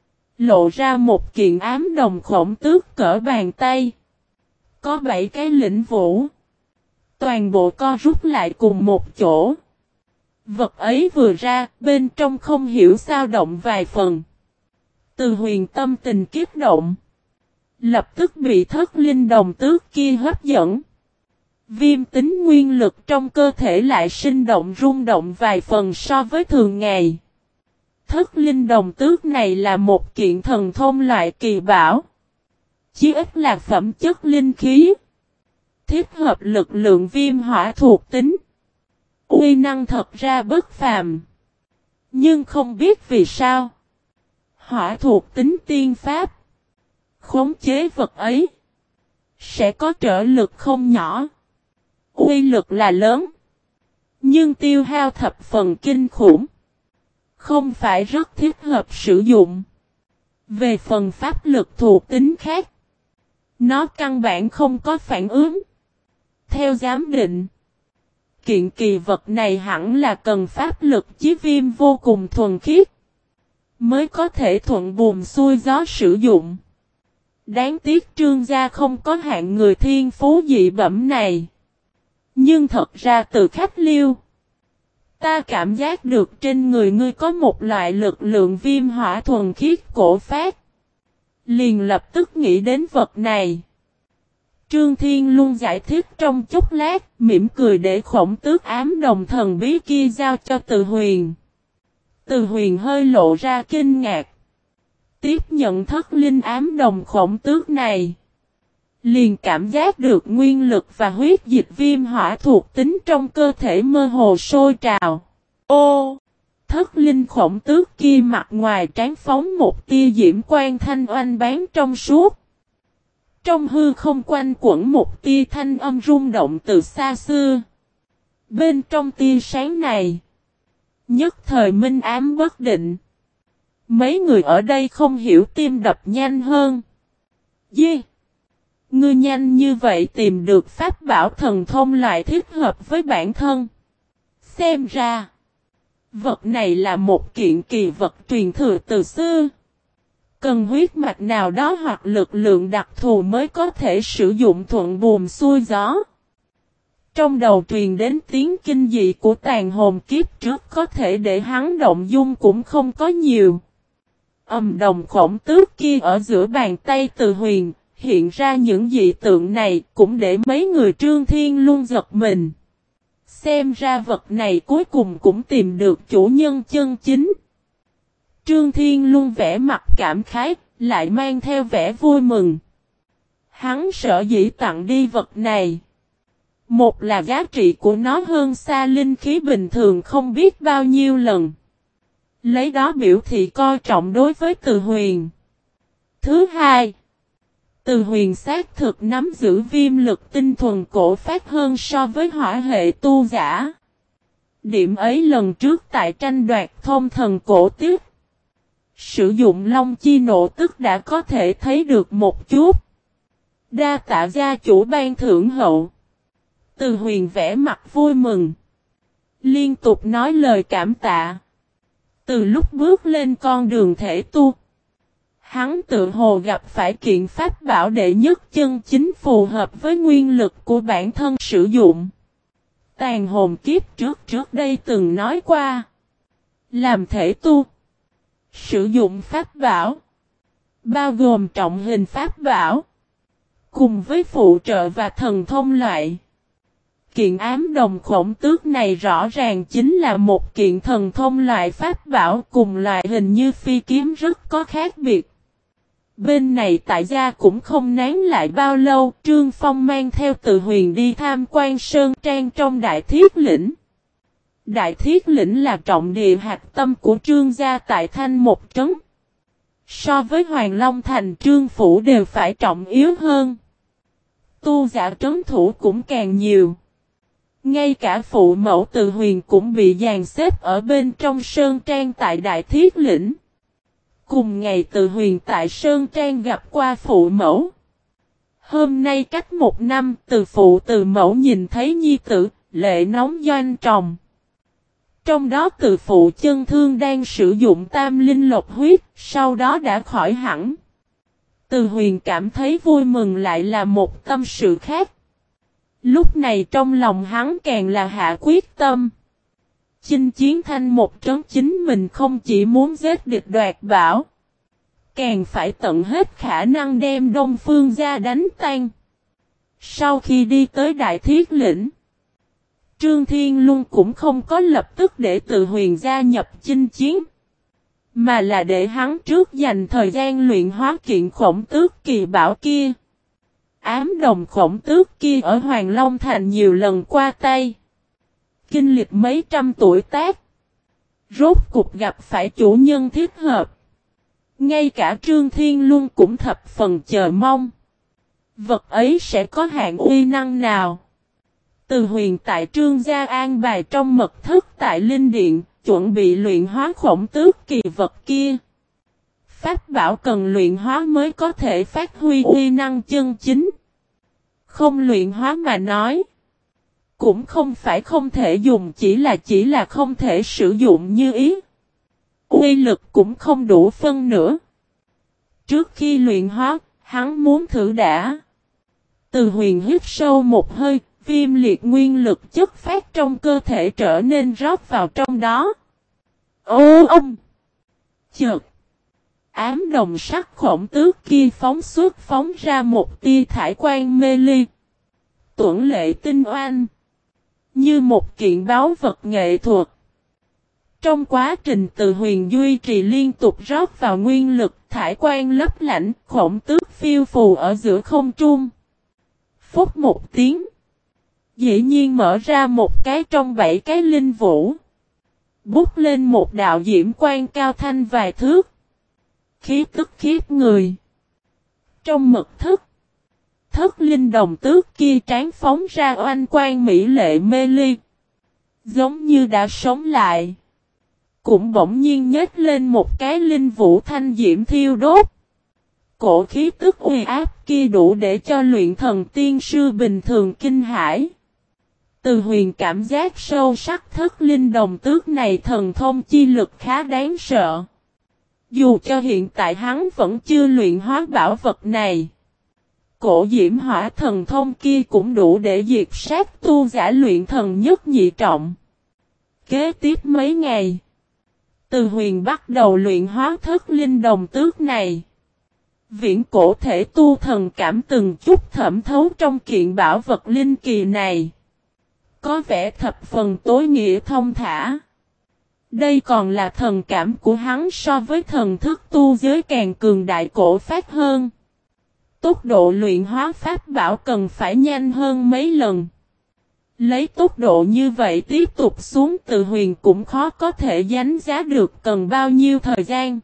Speaker 1: Lộ ra một kiện ám đồng khổng tước cỡ bàn tay. Có bảy cái lĩnh vũ. Toàn bộ co rút lại cùng một chỗ. Vật ấy vừa ra, bên trong không hiểu sao động vài phần. Từ Huyền tâm tình kiếp động. Lập tức bị thất linh đồng tước kia hấp dẫn. Viêm tính nguyên lực trong cơ thể lại sinh động rung động vài phần so với thường ngày. Thất linh đồng tước này là một kiện thần thông loại kỳ bảo. Chí ít là phẩm chất linh khí. Thiết hợp lực lượng viêm hỏa thuộc tính. Uy năng thật ra bất phàm. Nhưng không biết vì sao. Hỏa thuộc tính tiên pháp. Khống chế vật ấy. Sẽ có trợ lực không nhỏ. Uy lực là lớn. Nhưng tiêu hao thập phần kinh khủng. Không phải rất thích hợp sử dụng. Về phần pháp lực thuộc tính khác. Nó căn bản không có phản ứng. Theo giám định. Kiện kỳ vật này hẳn là cần pháp lực chí viêm vô cùng thuần khiết. Mới có thể thuận buồm xuôi gió sử dụng. Đáng tiếc Trương gia không có hạng người thiên phú dị bẩm này. Nhưng thật ra từ khách liêu. Ta cảm giác được trên người ngươi có một loại lực lượng viêm hỏa thuần khiết cổ phát. Liền lập tức nghĩ đến vật này. Trương Thiên luôn giải thích trong chốc lát, mỉm cười để khổng tước ám đồng thần bí kia giao cho Từ Huyền. Từ Huyền hơi lộ ra kinh ngạc. Tiếp nhận thất linh ám đồng khổng tước này. Liền cảm giác được nguyên lực và huyết dịch viêm hỏa thuộc tính trong cơ thể mơ hồ sôi trào. Ô! Thất linh khổng tước kia mặt ngoài trán phóng một tia diễm quang thanh oanh bán trong suốt. Trong hư không quanh quẩn một tia thanh âm rung động từ xa xưa. Bên trong tia sáng này. Nhất thời minh ám bất định. Mấy người ở đây không hiểu tim đập nhanh hơn. Dê! Ngươi nhanh như vậy tìm được pháp bảo thần thông loại thích hợp với bản thân. Xem ra. Vật này là một kiện kỳ vật truyền thừa từ xưa. Cần huyết mạch nào đó hoặc lực lượng đặc thù mới có thể sử dụng thuận buồm xuôi gió. Trong đầu truyền đến tiếng kinh dị của tàn hồn kiếp trước có thể để hắn động dung cũng không có nhiều. Ầm đồng khổng tước kia ở giữa bàn tay Từ Huyền, hiện ra những dị tượng này cũng để mấy người Trương Thiên luôn giật mình. Xem ra vật này cuối cùng cũng tìm được chủ nhân chân chính. Trương Thiên luôn vẽ mặt cảm khái, lại mang theo vẻ vui mừng. Hắn sợ dĩ tặng đi vật này. Một là giá trị của nó hơn xa linh khí bình thường không biết bao nhiêu lần. Lấy đó biểu thị coi trọng đối với Từ Huyền. Thứ hai, Từ Huyền xác thực nắm giữ viêm lực tinh thuần cổ phát hơn so với hỏa hệ tu giả. Điểm ấy lần trước tại tranh đoạt thông thần cổ tiếp. Sử dụng long chi nộ tức đã có thể thấy được một chút. Đa tạ gia chủ ban thưởng hậu. Từ Huyền vẽ mặt vui mừng. Liên tục nói lời cảm tạ. Từ lúc bước lên con đường thể tu. Hắn tự hồ gặp phải kiện pháp bảo đệ nhất chân chính phù hợp với nguyên lực của bản thân sử dụng. Tàn hồn kiếp trước trước đây từng nói qua. Làm thể tu. Sử dụng pháp bảo. Bao gồm trọng hình pháp bảo. Cùng với phụ trợ và thần thông loại. Kiện ám đồng khổng tước này rõ ràng chính là một kiện thần thông loại pháp bảo cùng loại hình như phi kiếm rất có khác biệt. Bên này tại gia cũng không nán lại bao lâu, Trương Phong mang theo Từ Huyền đi tham quan sơn trang trong Đại Thiết Lĩnh. Đại Thiết Lĩnh là trọng địa hạt tâm của Trương gia tại Thanh một trấn. So với Hoàng Long Thành Trương Phủ đều phải trọng yếu hơn. Tu giả trấn thủ cũng càng nhiều. Ngay cả phụ mẫu Từ Huyền cũng bị dàn xếp ở bên trong sơn trang tại Đại Thiết Lĩnh. Cùng ngày Từ Huyền tại sơn trang gặp qua phụ mẫu. Hôm nay cách một năm, từ phụ từ mẫu nhìn thấy nhi tử, lệ nóng doanh tròng. Trong đó từ phụ chân thương đang sử dụng tam linh lộc huyết, sau đó đã khỏi hẳn. Từ Huyền cảm thấy vui mừng lại là một tâm sự khác. Lúc này trong lòng hắn càng là hạ quyết tâm. Chinh chiến thanh một trấn chính mình không chỉ muốn giết địch đoạt bảo, càng phải tận hết khả năng đem Đông Phương gia đánh tan. Sau khi đi tới Đại Thiết Lĩnh, Trương Thiên Luân cũng không có lập tức để Từ Huyền gia nhập chinh chiến, mà là để hắn trước dành thời gian luyện hóa kiện khổng tước kỳ bảo kia. Ám đồng khổng tước kia ở Hoàng Long Thành nhiều lần qua tay, kinh lịch mấy trăm tuổi tác, rốt cục gặp phải chủ nhân thích hợp. Ngay cả Trương Thiên Luân cũng thập phần chờ mong. Vật ấy sẽ có hạng uy năng nào? Từ Huyền tại Trương gia an bài trong mật thất tại Linh Điện, chuẩn bị luyện hóa khổng tước kỳ vật kia. Pháp bảo cần luyện hóa mới có thể phát huy uy năng chân chính. Không luyện hóa mà nói, cũng không phải không thể dùng, chỉ là chỉ là không thể sử dụng như ý. Uy lực cũng không đủ phân nữa. Trước khi luyện hóa, hắn muốn thử đã. Từ Huyền hít sâu một hơi, viêm liệt nguyên lực chất phát trong cơ thể trở nên rót vào trong đó. Ô ông! Chợt! Ám đồng sắc khổng tước kia phóng xuất phóng ra một tia thải quang mê ly. Tuẩn lệ tinh oanh. Như một kiện báu vật nghệ thuật. Trong quá trình Từ Huyền duy trì liên tục rót vào nguyên lực, thải quang lấp lạnh, khổng tước phiêu phù ở giữa không trung. Phúc một tiếng. Dĩ nhiên mở ra một cái trong bảy cái linh vũ. Bút lên một đạo diễm quang cao thanh vài thước. Khí tức khiếp người. Trong mật thất, thất linh đồng tước kia trán phóng ra oanh quang mỹ lệ mê ly. Giống như đã sống lại. Cũng bỗng nhiên nhếch lên một cái linh vũ thanh diễm thiêu đốt. Cổ khí tức uy áp kia đủ để cho luyện thần tiên sư bình thường kinh hãi. Từ Huyền cảm giác sâu sắc thất linh đồng tước này thần thông chi lực khá đáng sợ. Dù cho hiện tại hắn vẫn chưa luyện hóa bảo vật này, cổ diễm hỏa thần thông kia cũng đủ để diệt sát tu giả luyện thần nhất nhị trọng. Kế tiếp mấy ngày, Từ Huyền bắt đầu luyện hóa thất linh đồng tước này. Viễn cổ thể tu thần cảm từng chút thẩm thấu trong kiện bảo vật linh kỳ này. Có vẻ thập phần tối nghĩa thông thả. Đây còn là thần cảm của hắn so với thần thức tu giới càng cường đại cổ phát hơn. Tốc độ luyện hóa pháp bảo cần phải nhanh hơn mấy lần. Lấy tốc độ như vậy tiếp tục xuống Từ Huyền cũng khó có thể đánh giá được cần bao nhiêu thời gian.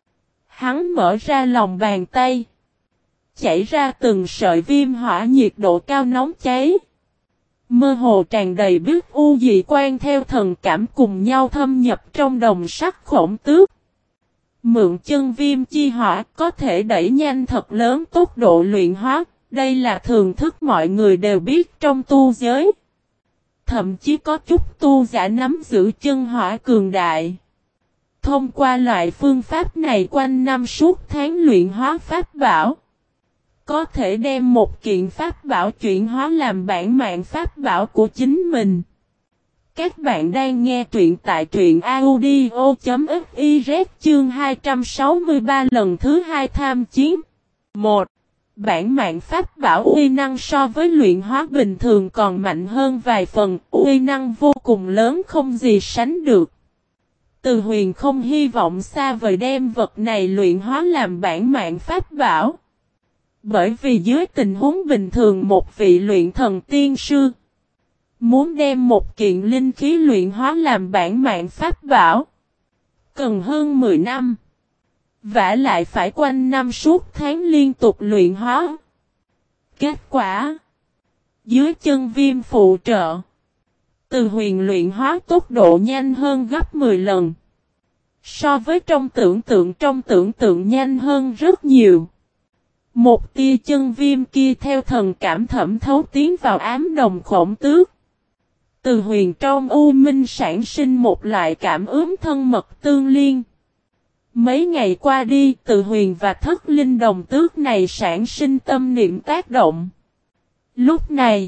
Speaker 1: Hắn mở ra lòng bàn tay. Chảy ra từng sợi viêm hỏa nhiệt độ cao nóng cháy. Mơ hồ tràn đầy biết u dị quan theo thần cảm cùng nhau thâm nhập trong đồng sắc khổng tước. Mượn chân viêm chi hỏa có thể đẩy nhanh thật lớn tốc độ luyện hóa. Đây là thường thức mọi người đều biết trong tu giới. Thậm chí có chút tu giả nắm giữ chân hỏa cường đại. Thông qua loại phương pháp này quanh năm suốt tháng luyện hóa pháp bảo, có thể đem một kiện pháp bảo chuyển hóa làm bản mạng pháp bảo của chính mình. Các bạn đang nghe truyện tại truyện audio.fiz chương hai trăm sáu mươi ba lần thứ hai tham chiến. một. Bản mạng pháp bảo uy năng so với luyện hóa bình thường còn mạnh hơn vài phần, uy năng vô cùng lớn không gì sánh được. Từ Huyền không hy vọng xa vời đem vật này luyện hóa làm bản mạng pháp bảo. Bởi vì dưới tình huống bình thường một vị luyện thần tiên sư muốn đem một kiện linh khí luyện hóa làm bản mạng pháp bảo cần hơn mười năm. Vả lại phải quanh năm suốt tháng liên tục luyện hóa. Kết quả, dưới chân viêm phụ trợ, Từ Huyền luyện hóa tốc độ nhanh hơn gấp mười lần. So với trong tưởng tượng trong tưởng tượng nhanh hơn rất nhiều. Một tia chân viêm kia theo thần cảm thẩm thấu tiến vào ám đồng Khổng Tước. Từ huyền trong u minh sản sinh một loại cảm ứng thân mật tương liên. Mấy ngày qua đi, Từ huyền và Thất Linh Đồng Tước này sản sinh tâm niệm tác động. Lúc này,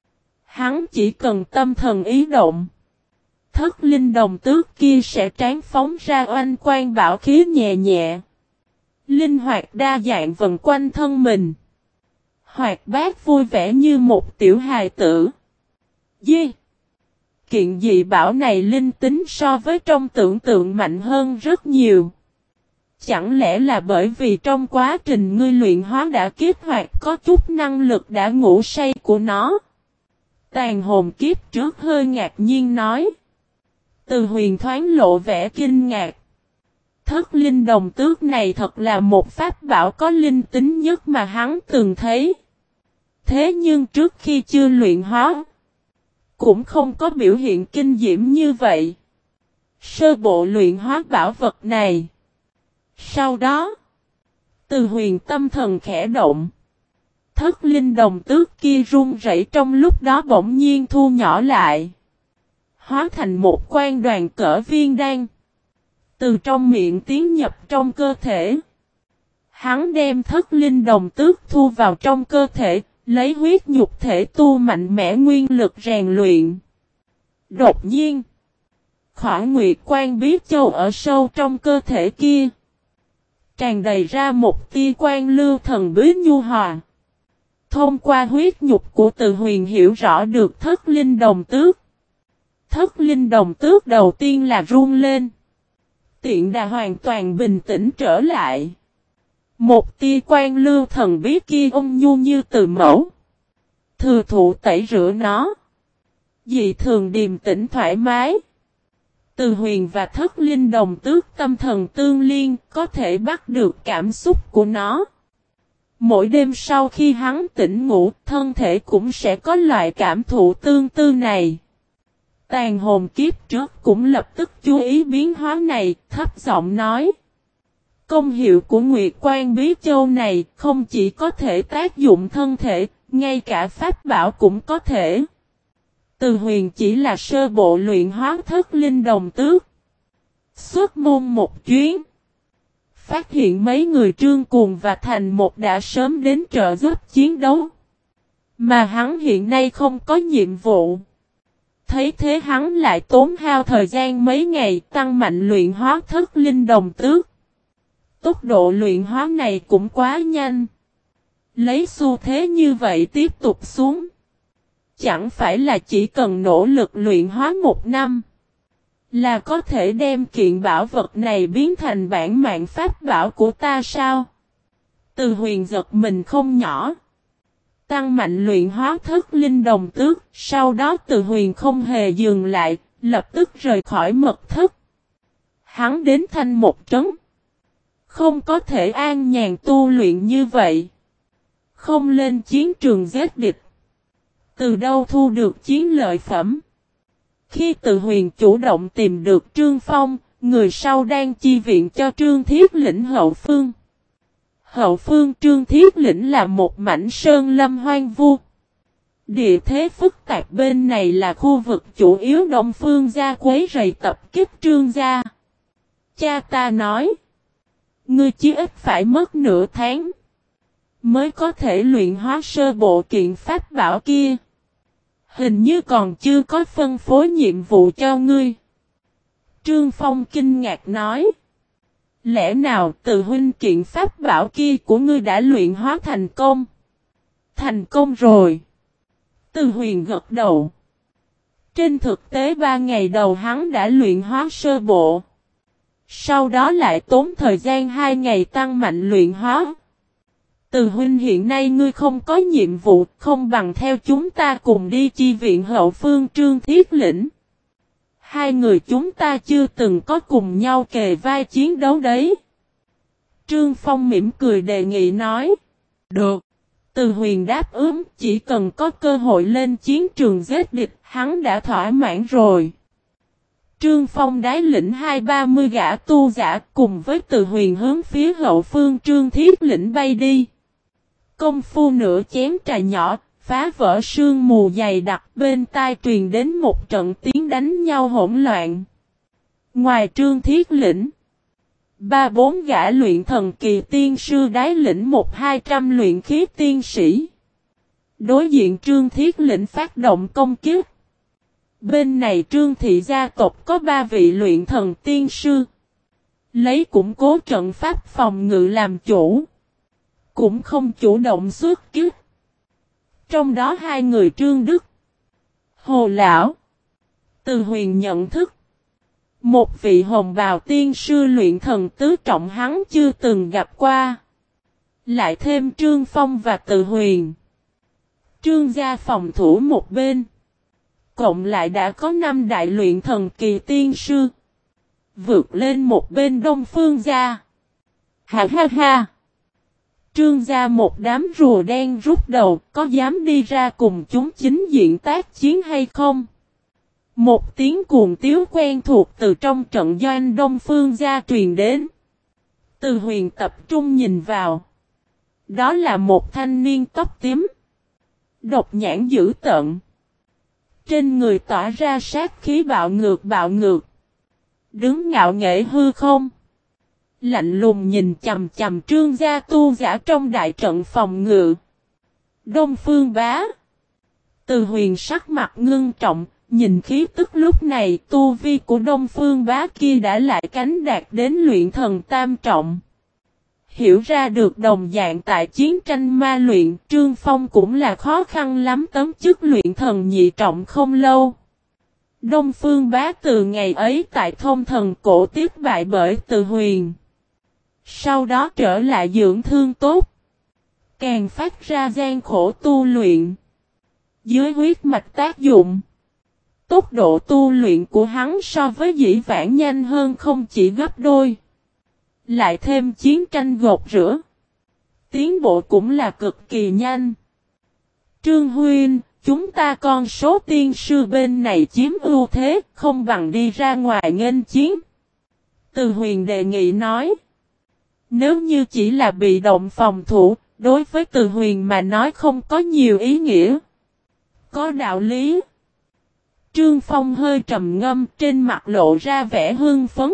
Speaker 1: hắn chỉ cần tâm thần ý động. Thất Linh Đồng Tước kia sẽ tráng phóng ra oanh quang bảo khí nhẹ nhẹ. Linh hoạt đa dạng vần quanh thân mình. Hoạt bát vui vẻ như một tiểu hài tử. Di. Kiện dị bảo này linh tính so với trong tưởng tượng mạnh hơn rất nhiều. Chẳng lẽ là bởi vì trong quá trình ngươi luyện hóa đã kích hoạt có chút năng lực đã ngủ say của nó? Tàn hồn kiếp trước hơi ngạc nhiên nói. Từ huyền thoáng lộ vẻ kinh ngạc. Thất Linh Đồng Tước này thật là một pháp bảo có linh tính nhất mà hắn từng thấy. Thế nhưng trước khi chưa luyện hóa, cũng không có biểu hiện kinh diễm như vậy. Sơ bộ luyện hóa bảo vật này. Sau đó, Từ huyền tâm thần khẽ động. Thất Linh Đồng Tước kia run rẩy trong lúc đó bỗng nhiên thu nhỏ lại. Hóa thành một quan đoàn cỡ viên đan. Từ trong miệng tiến nhập trong cơ thể. Hắn đem Thất Linh Đồng Tước thu vào trong cơ thể, lấy huyết nhục thể tu mạnh mẽ nguyên lực rèn luyện. Đột nhiên, khỏi nguyệt quan bí châu ở sâu trong cơ thể kia. Tràn đầy ra một tia quan lưu thần bí nhu hòa. Thông qua huyết nhục của Từ huyền hiểu rõ được Thất Linh Đồng Tước. Thất Linh Đồng Tước đầu tiên là run lên. Tiện đà hoàn toàn bình tĩnh trở lại. Một tia quan lưu thần bí kia ôn nhu như từ mẫu. Thừa thụ tẩy rửa nó. Dị thường điềm tĩnh thoải mái. Từ huyền và Thất Linh Đồng Tước tâm thần tương liên có thể bắt được cảm xúc của nó. Mỗi đêm sau khi hắn tỉnh ngủ, thân thể cũng sẽ có loại cảm thụ tương tư này. Tàn hồn kiếp trước cũng lập tức chú ý biến hóa này, thấp giọng nói. Công hiệu của Nguyệt Quan Bí Châu này không chỉ có thể tác dụng thân thể, ngay cả pháp bảo cũng có thể. Từ huyền chỉ là sơ bộ luyện hóa Thất Linh Đồng Tước. Xuất môn một chuyến. Phát hiện mấy người Trương Cuồng và Thành Một đã sớm đến trợ giúp chiến đấu. Mà hắn hiện nay không có nhiệm vụ. Thấy thế hắn lại tốn hao thời gian mấy ngày tăng mạnh luyện hóa Thất Linh Đồng Tước. Tốc độ luyện hóa này cũng quá nhanh. Lấy xu thế như vậy tiếp tục xuống. Chẳng phải là chỉ cần nỗ lực luyện hóa một năm. Là có thể đem kiện bảo vật này biến thành bản mạng pháp bảo của ta sao? Từ huyền giật mình không nhỏ. Tăng mạnh luyện hóa Thất Linh Đồng Tước. Sau đó Từ huyền không hề dừng lại. Lập tức rời khỏi mật thất. Hắn đến Thanh Một trấn. Không có thể an nhàn tu luyện như vậy. Không lên chiến trường giết địch. Từ đâu thu được chiến lợi phẩm? Khi Từ huyền chủ động tìm được Trương Phong, người sau đang chi viện cho Trương Thiết Lĩnh hậu phương. Hậu phương Trương Thiết Lĩnh là một mảnh sơn lâm hoang vu. Địa thế phức tạp bên này là khu vực chủ yếu Đông Phương gia quấy rầy tập kích Trương gia. Cha ta nói, ngươi chí ít phải mất nửa tháng mới có thể luyện hóa sơ bộ kiện pháp bảo kia. Hình như còn chưa có phân phối nhiệm vụ cho ngươi. Trương Phong kinh ngạc nói. Lẽ nào Từ huynh kiện pháp bảo kia của ngươi đã luyện hóa thành công? Thành công rồi. Từ huyền gật đầu. Trên thực tế ba ngày đầu hắn đã luyện hóa sơ bộ. Sau đó lại tốn thời gian hai ngày tăng mạnh luyện hóa. Từ huynh hiện nay ngươi không có nhiệm vụ, không bằng theo chúng ta cùng đi chi viện hậu phương Trương Thiết Lĩnh. Hai người chúng ta chưa từng có cùng nhau kề vai chiến đấu đấy. Trương Phong mỉm cười đề nghị nói. Được. Từ huyền đáp ứng, chỉ cần có cơ hội lên chiến trường giết địch, hắn đã thỏa mãn rồi. Trương Phong đái lĩnh hai ba mươi gã tu giả cùng với Từ huyền hướng phía hậu phương Trương Thiết Lĩnh bay đi. Công phu nửa chén trà nhỏ, phá vỡ sương mù dày đặc, bên tai truyền đến một trận tiếng đánh nhau hỗn loạn. Ngoài Trương Thiết Lĩnh, ba bốn gã luyện thần kỳ tiên sư đái lĩnh một hai trăm luyện khí tiên sĩ. Đối diện Trương Thiết Lĩnh phát động công kích. Bên này Trương thị gia tộc có ba vị luyện thần tiên sư. Lấy củng cố trận pháp phòng ngự làm chủ. Cũng không chủ động xuất kích. Trong đó hai người Trương Đức, Hồ Lão, Từ Huyền nhận thức. Một vị hồng bào tiên sư luyện thần tứ trọng hắn chưa từng gặp qua. Lại thêm Trương Phong và Từ Huyền. Trương gia phòng thủ một bên. Cộng lại đã có năm đại luyện thần kỳ tiên sư. Vượt lên một bên Đông Phương gia. Ha ha ha. Trương gia một đám rùa đen rút đầu, có dám đi ra cùng chúng chính diện tác chiến hay không? Một tiếng cuồng tiếu quen thuộc từ trong trận doanh Đông Phương gia truyền đến. Từ Huyền tập trung nhìn vào. Đó là một thanh niên tóc tím. Độc nhãn dữ tợn. Trên người tỏa ra sát khí bạo ngược bạo ngược. Đứng ngạo nghễ hư không. Lạnh lùng nhìn chầm chầm Trương gia tu giả trong đại trận phòng ngự. Đông Phương Bá. Từ Huyền sắc mặt ngưng trọng, nhìn khí tức lúc này tu vi của Đông Phương Bá kia đã lại cánh đạt đến luyện thần tam trọng. Hiểu ra được đồng dạng tại chiến tranh ma luyện, Trương Phong cũng là khó khăn lắm tấm chức luyện thần nhị trọng không lâu. Đông Phương Bá từ ngày ấy tại Thông Thần Cổ tiếp bại bởi Từ Huyền. Sau đó trở lại dưỡng thương tốt. Càng phát ra gian khổ tu luyện. Dưới huyết mạch tác dụng. Tốc độ tu luyện của hắn so với dĩ vãng nhanh hơn không chỉ gấp đôi. Lại thêm chiến tranh gột rửa. Tiến bộ cũng là cực kỳ nhanh. Trương Huynh, chúng ta con số tiên sư bên này chiếm ưu thế, không bằng đi ra ngoài nghênh chiến. Từ Huyền đề nghị nói. Nếu như chỉ là bị động phòng thủ, đối với Từ Huyền mà nói không có nhiều ý nghĩa. Có đạo lý. Trương Phong hơi trầm ngâm, trên mặt lộ ra vẻ hưng phấn.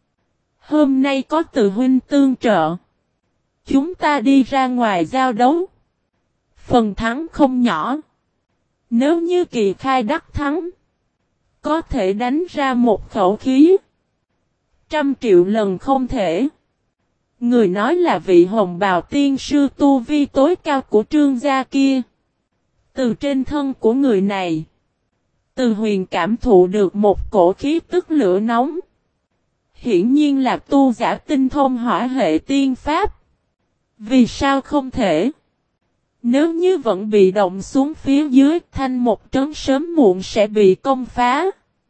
Speaker 1: Hôm nay có Từ Huynh tương trợ. Chúng ta đi ra ngoài giao đấu. Phần thắng không nhỏ. Nếu như kỳ khai đắc thắng, có thể đánh ra một khẩu khí. Trăm triệu lần không thể. Người nói là vị hồng bào tiên sư tu vi tối cao của Trương gia kia. Từ trên thân của người này, Từ Huyền cảm thụ được một cổ khí tức lửa nóng. Hiển nhiên là tu giả tinh thông hỏa hệ tiên pháp. Vì sao không thể? Nếu như vẫn bị động xuống phía dưới, thanh một trấn sớm muộn sẽ bị công phá.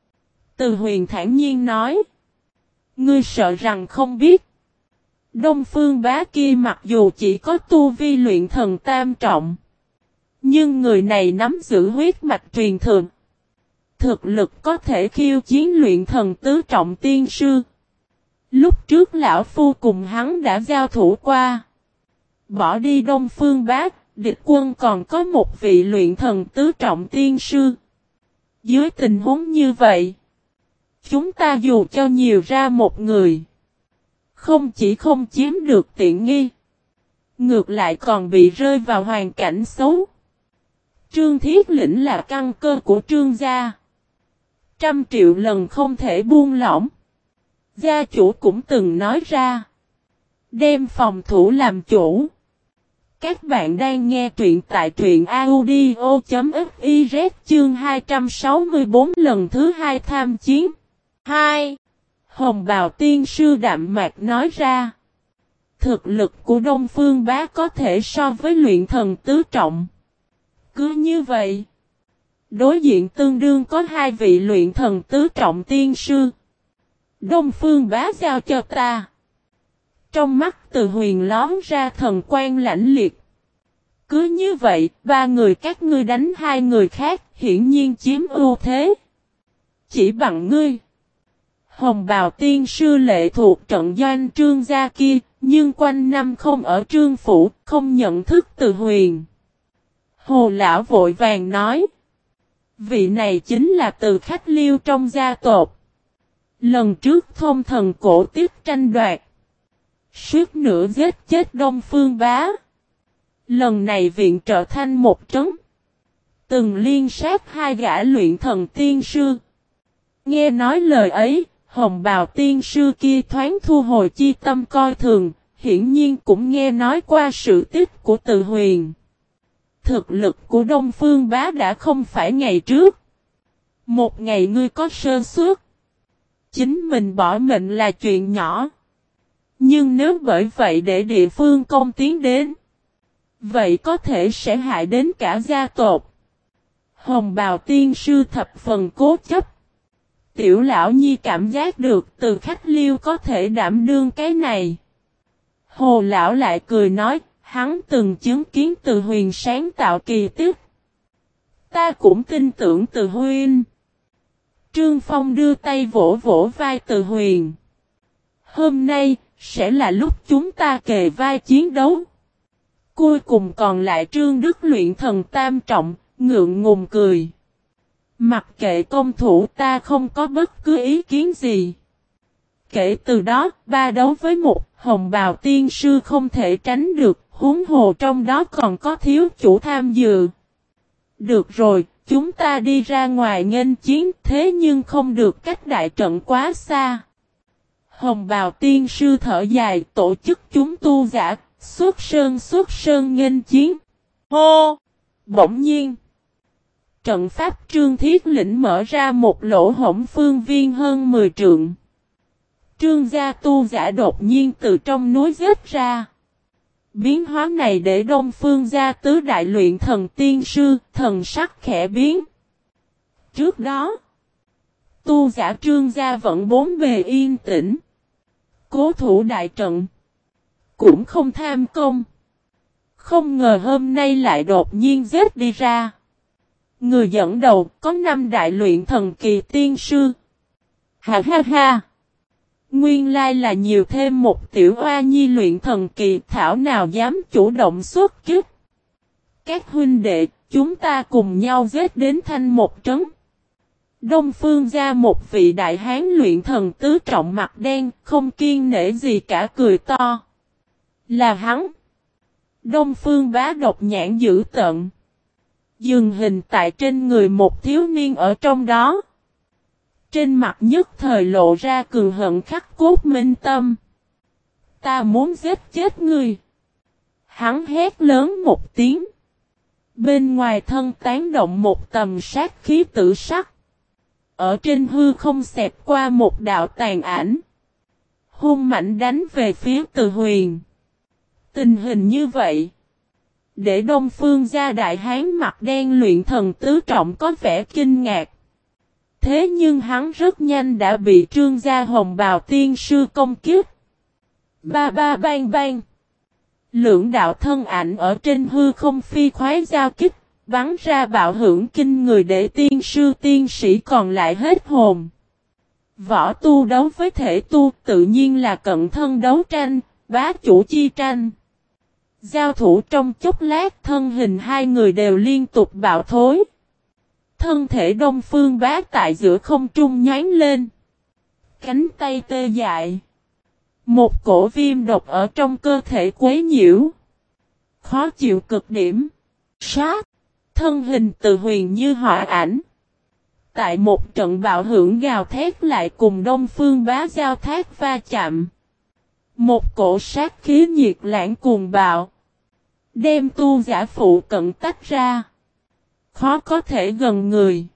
Speaker 1: Từ Huyền thản nhiên nói. Ngươi sợ rằng không biết. Đông Phương Bá kia mặc dù chỉ có tu vi luyện thần tam trọng. Nhưng người này nắm giữ huyết mạch truyền thừa. Thực lực có thể khiêu chiến luyện thần tứ trọng tiên sư. Lúc trước lão phu cùng hắn đã giao thủ qua. Bỏ đi Đông Phương Bá, địch quân còn có một vị luyện thần tứ trọng tiên sư. Dưới tình huống như vậy, chúng ta dù cho nhiều ra một người, không chỉ không chiếm được tiện nghi, ngược lại còn bị rơi vào hoàn cảnh xấu. Trương Thiết Lĩnh là căn cơ của Trương gia. Trăm triệu lần không thể buông lỏng. Gia chủ cũng từng nói ra. Đem phòng thủ làm chủ. Các bạn đang nghe truyện tại truyện audio chấm fiz chương hai trăm sáu mươi tư lần thứ hai tham chiến. hai. Hồng bào tiên sư đạm mạc nói ra. Thực lực của Đông Phương Bá có thể so với luyện thần tứ trọng. Cứ như vậy, đối diện tương đương có hai vị luyện thần tứ trọng tiên sư. Đông Phương Bá giao cho ta. Trong mắt Từ Huyền lón ra thần quan lãnh liệt. Cứ như vậy, ba người các ngươi đánh hai người khác, hiển nhiên chiếm ưu thế. Chỉ bằng ngươi. Hồng bào tiên sư lệ thuộc trận doanh Trương gia kia, Nhưng quanh năm không ở Trương Phủ, không nhận thức Từ Huyền. Hồ lão vội vàng nói. Vị này chính là Từ Khách Liêu trong gia tộc. Lần trước thông thần cổ tiết tranh đoạt. Suýt nữa giết chết Đông Phương Bá. Lần này viện trợ thanh một trấn. Từng liên sát hai gã luyện thần tiên sư. Nghe nói lời ấy, hồng bào tiên sư kia thoáng thu hồi chi tâm coi thường, hiển nhiên cũng nghe nói qua sự tích của Từ Huyền. Thực lực của Đông Phương Bá đã không phải ngày trước. Một ngày ngươi có sơ suất, chính mình bỏ mệnh là chuyện nhỏ. Nhưng nếu bởi vậy để địa phương công tiến đến, vậy có thể sẽ hại đến cả gia tộc. Hồng bào tiên sư thập phần cố chấp. Tiểu lão nhi cảm giác được Từ Khách Liêu có thể đảm đương cái này. Hồ lão lại cười nói, hắn từng chứng kiến Từ Huyền sáng tạo kỳ tích. Ta cũng tin tưởng Từ Huyền. Trương Phong đưa tay vỗ vỗ vai Từ Huyền. Hôm nay, sẽ là lúc chúng ta kề vai chiến đấu. Cuối cùng còn lại Trương Đức luyện thần tam trọng, ngượng ngùng cười. Mặc kệ công thủ ta không có bất cứ ý kiến gì. Kể từ đó, ba đấu với một, hồng bào tiên sư không thể tránh được, huống hồ trong đó còn có thiếu chủ tham dự. Được rồi, chúng ta đi ra ngoài nghênh chiến, thế nhưng không được cách đại trận quá xa. Hồng bào tiên sư thở dài, tổ chức chúng tu giả, xuất sơn xuất sơn nghênh chiến. Hô! Bỗng nhiên, trận pháp Trương Thiết Lĩnh mở ra một lỗ hổng phương viên hơn mười trượng. Trương gia tu giả đột nhiên từ trong núi giết ra. Biến hóa này để Đông Phương gia tứ đại luyện thần tiên sư, thần sắc khẽ biến. Trước đó, tu giả Trương gia vẫn bốn bề yên tĩnh. Cố thủ đại trận. Cũng không tham công. Không ngờ hôm nay lại đột nhiên giết đi ra. Người dẫn đầu có năm đại luyện thần kỳ tiên sư. Ha ha ha. Nguyên lai là nhiều thêm một tiểu oa nhi luyện thần kỳ, thảo nào dám chủ động xuất kích. Các huynh đệ, chúng ta cùng nhau giết đến thanh một trấn. Đông Phương gia một vị đại hán luyện thần tứ trọng mặt đen, không kiên nể gì cả cười to. Là hắn. Đông Phương Bá độc nhãn dữ tợn. Dừng hình tại trên người một thiếu niên ở trong đó. Trên mặt nhất thời lộ ra cường hận khắc cốt minh tâm. Ta muốn giết chết ngươi. Hắn hét lớn một tiếng. Bên ngoài thân tán động một tầm sát khí tử sắc. Ở trên hư không xẹp qua một đạo tàn ảnh. Hung mạnh đánh về phía Từ Huyền. Tình hình như vậy, để Đông Phương gia đại hán mặt đen luyện thần tứ trọng có vẻ kinh ngạc. Thế nhưng hắn rất nhanh đã bị Trương gia hồng bào tiên sư công kích. Ba ba bang bang. Lưỡng đạo thân ảnh ở trên hư không phi khoái giao kích, bắn ra bạo hưởng kinh người để tiên sư tiên sĩ còn lại hết hồn. Võ tu đấu với thể tu tự nhiên là cận thân đấu tranh, bá chủ chi tranh. Giao thủ trong chốc lát thân hình hai người đều liên tục bạo thối. Thân thể Đông Phương Bá tại giữa không trung nhánh lên. Cánh tay tê dại. Một cổ viêm độc ở trong cơ thể quấy nhiễu. Khó chịu cực điểm. Sát. Thân hình Từ Huyền như hỏa ảnh. Tại một trận bạo hưởng gào thét lại cùng Đông Phương Bá giao thác va chạm. Một cổ sát khí nhiệt lãng cuồng bạo. Đem tu giả phụ cận tách ra. Khó có thể gần người.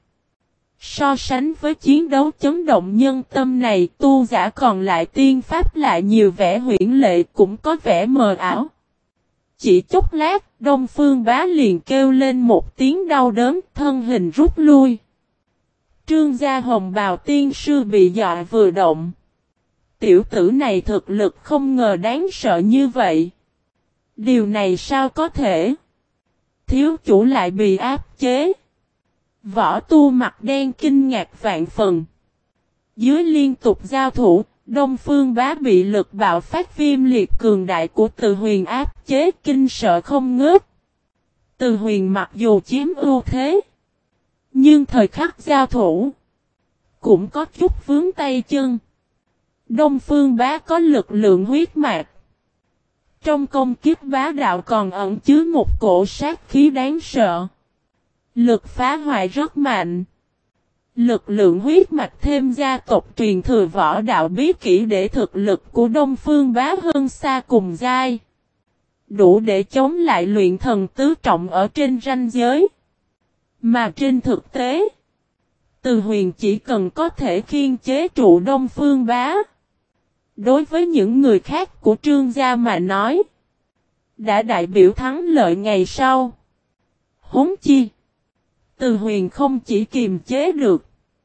Speaker 1: So sánh với chiến đấu chấn động nhân tâm này, tu giả còn lại tiên pháp lại nhiều vẻ huyễn lệ cũng có vẻ mờ ảo. Chỉ chốc lát, Đông Phương Bá liền kêu lên một tiếng đau đớn, thân hình rút lui. Trương gia hồng bào tiên sư bị dọa vừa động. Tiểu tử này thực lực không ngờ đáng sợ như vậy. Điều này sao có thể? Thiếu chủ lại bị áp chế. Võ tu mặt đen kinh ngạc vạn phần. Dưới liên tục giao thủ, Đông Phương Bá bị lực bạo phát viêm liệt cường đại của Từ Huyền áp chế kinh sợ không ngớt. Từ Huyền mặc dù chiếm ưu thế, nhưng thời khắc giao thủ cũng có chút vướng tay chân. Đông Phương Bá có lực lượng huyết mạch. Trong công kích bá đạo còn ẩn chứa một cổ sát khí đáng sợ. Lực phá hoại rất mạnh. Lực lượng huyết mạch thêm gia tộc truyền thừa võ đạo bí kỹ để thực lực của Đông Phương Bá hơn xa cùng giai. Đủ để chống lại luyện thần tứ trọng ở trên ranh giới. Mà trên thực tế, Từ Huyền chỉ cần có thể khiên chế trụ Đông Phương Bá. Đối với những người khác của Trương gia mà nói, đã đại biểu thắng lợi ngày sau. Huống chi, Từ Huyền không chỉ kiềm chế được,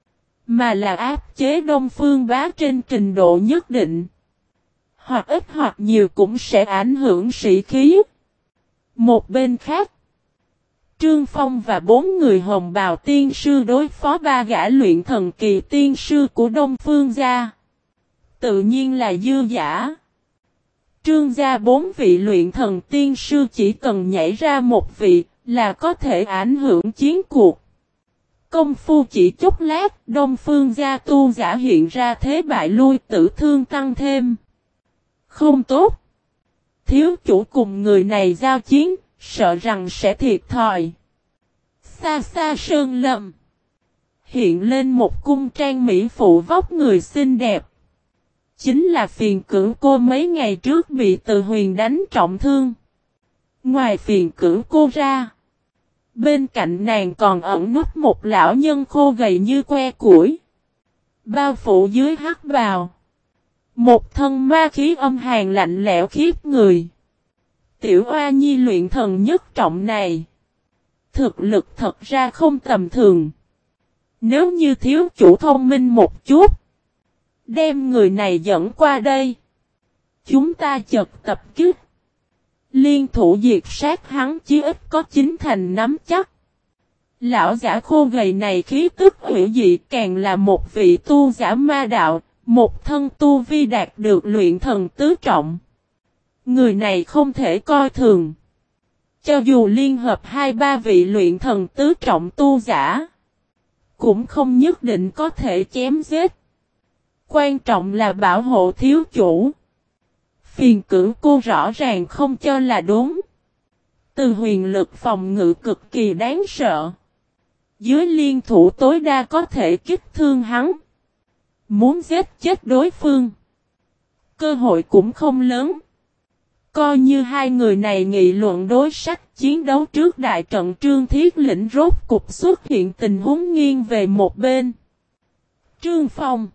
Speaker 1: mà là áp chế Đông Phương Bá trên trình độ nhất định. Hoặc ít hoặc nhiều cũng sẽ ảnh hưởng sĩ khí. Một bên khác, Trương Phong và bốn người hồng bào tiên sư đối phó ba gã luyện thần kỳ tiên sư của Đông Phương gia. Tự nhiên là dư giả. Trương gia bốn vị luyện thần tiên sư chỉ cần nhảy ra một vị là có thể ảnh hưởng chiến cuộc. Công phu chỉ chút lát, Đông Phương gia tu giả hiện ra thế bại lui, tử thương tăng thêm. Không tốt. Thiếu chủ cùng người này giao chiến, sợ rằng sẽ thiệt thòi. Xa xa sơn lâm, hiện lên một cung trang mỹ phụ vóc người xinh đẹp. Chính là Phiền Cửu Cô mấy ngày trước bị Từ Huyền đánh trọng thương. Ngoài Phiền Cửu Cô ra, bên cạnh nàng còn ẩn núp một lão nhân khô gầy như que củi. Bao phủ dưới hắc bào. Một thân ma khí âm hàn lạnh lẽo khiếp người. Tiểu Oa Nhi luyện thần nhất trọng này, thực lực thật ra không tầm thường. Nếu như thiếu chủ thông minh một chút, đem người này dẫn qua đây, chúng ta chợt tập kích, liên thủ diệt sát hắn chí ít có chín thành nắm chắc. Lão giả khô gầy này khí tức hủy dị, càng là một vị tu giả ma đạo, một thân tu vi đạt được luyện thần tứ trọng. Người này không thể coi thường. Cho dù liên hợp hai ba vị luyện thần tứ trọng tu giả, cũng không nhất định có thể chém giết. Quan trọng là bảo hộ thiếu chủ. Phiền Cửu Cô rõ ràng không cho là đúng. Từ Huyền lực phòng ngự cực kỳ đáng sợ. Dưới liên thủ tối đa có thể kích thương hắn. Muốn giết chết đối phương, cơ hội cũng không lớn. Coi như hai người này nghị luận đối sách chiến đấu trước đại trận, Trương Thiết Lĩnh rốt cục xuất hiện tình huống nghiêng về một bên. Trương Phong,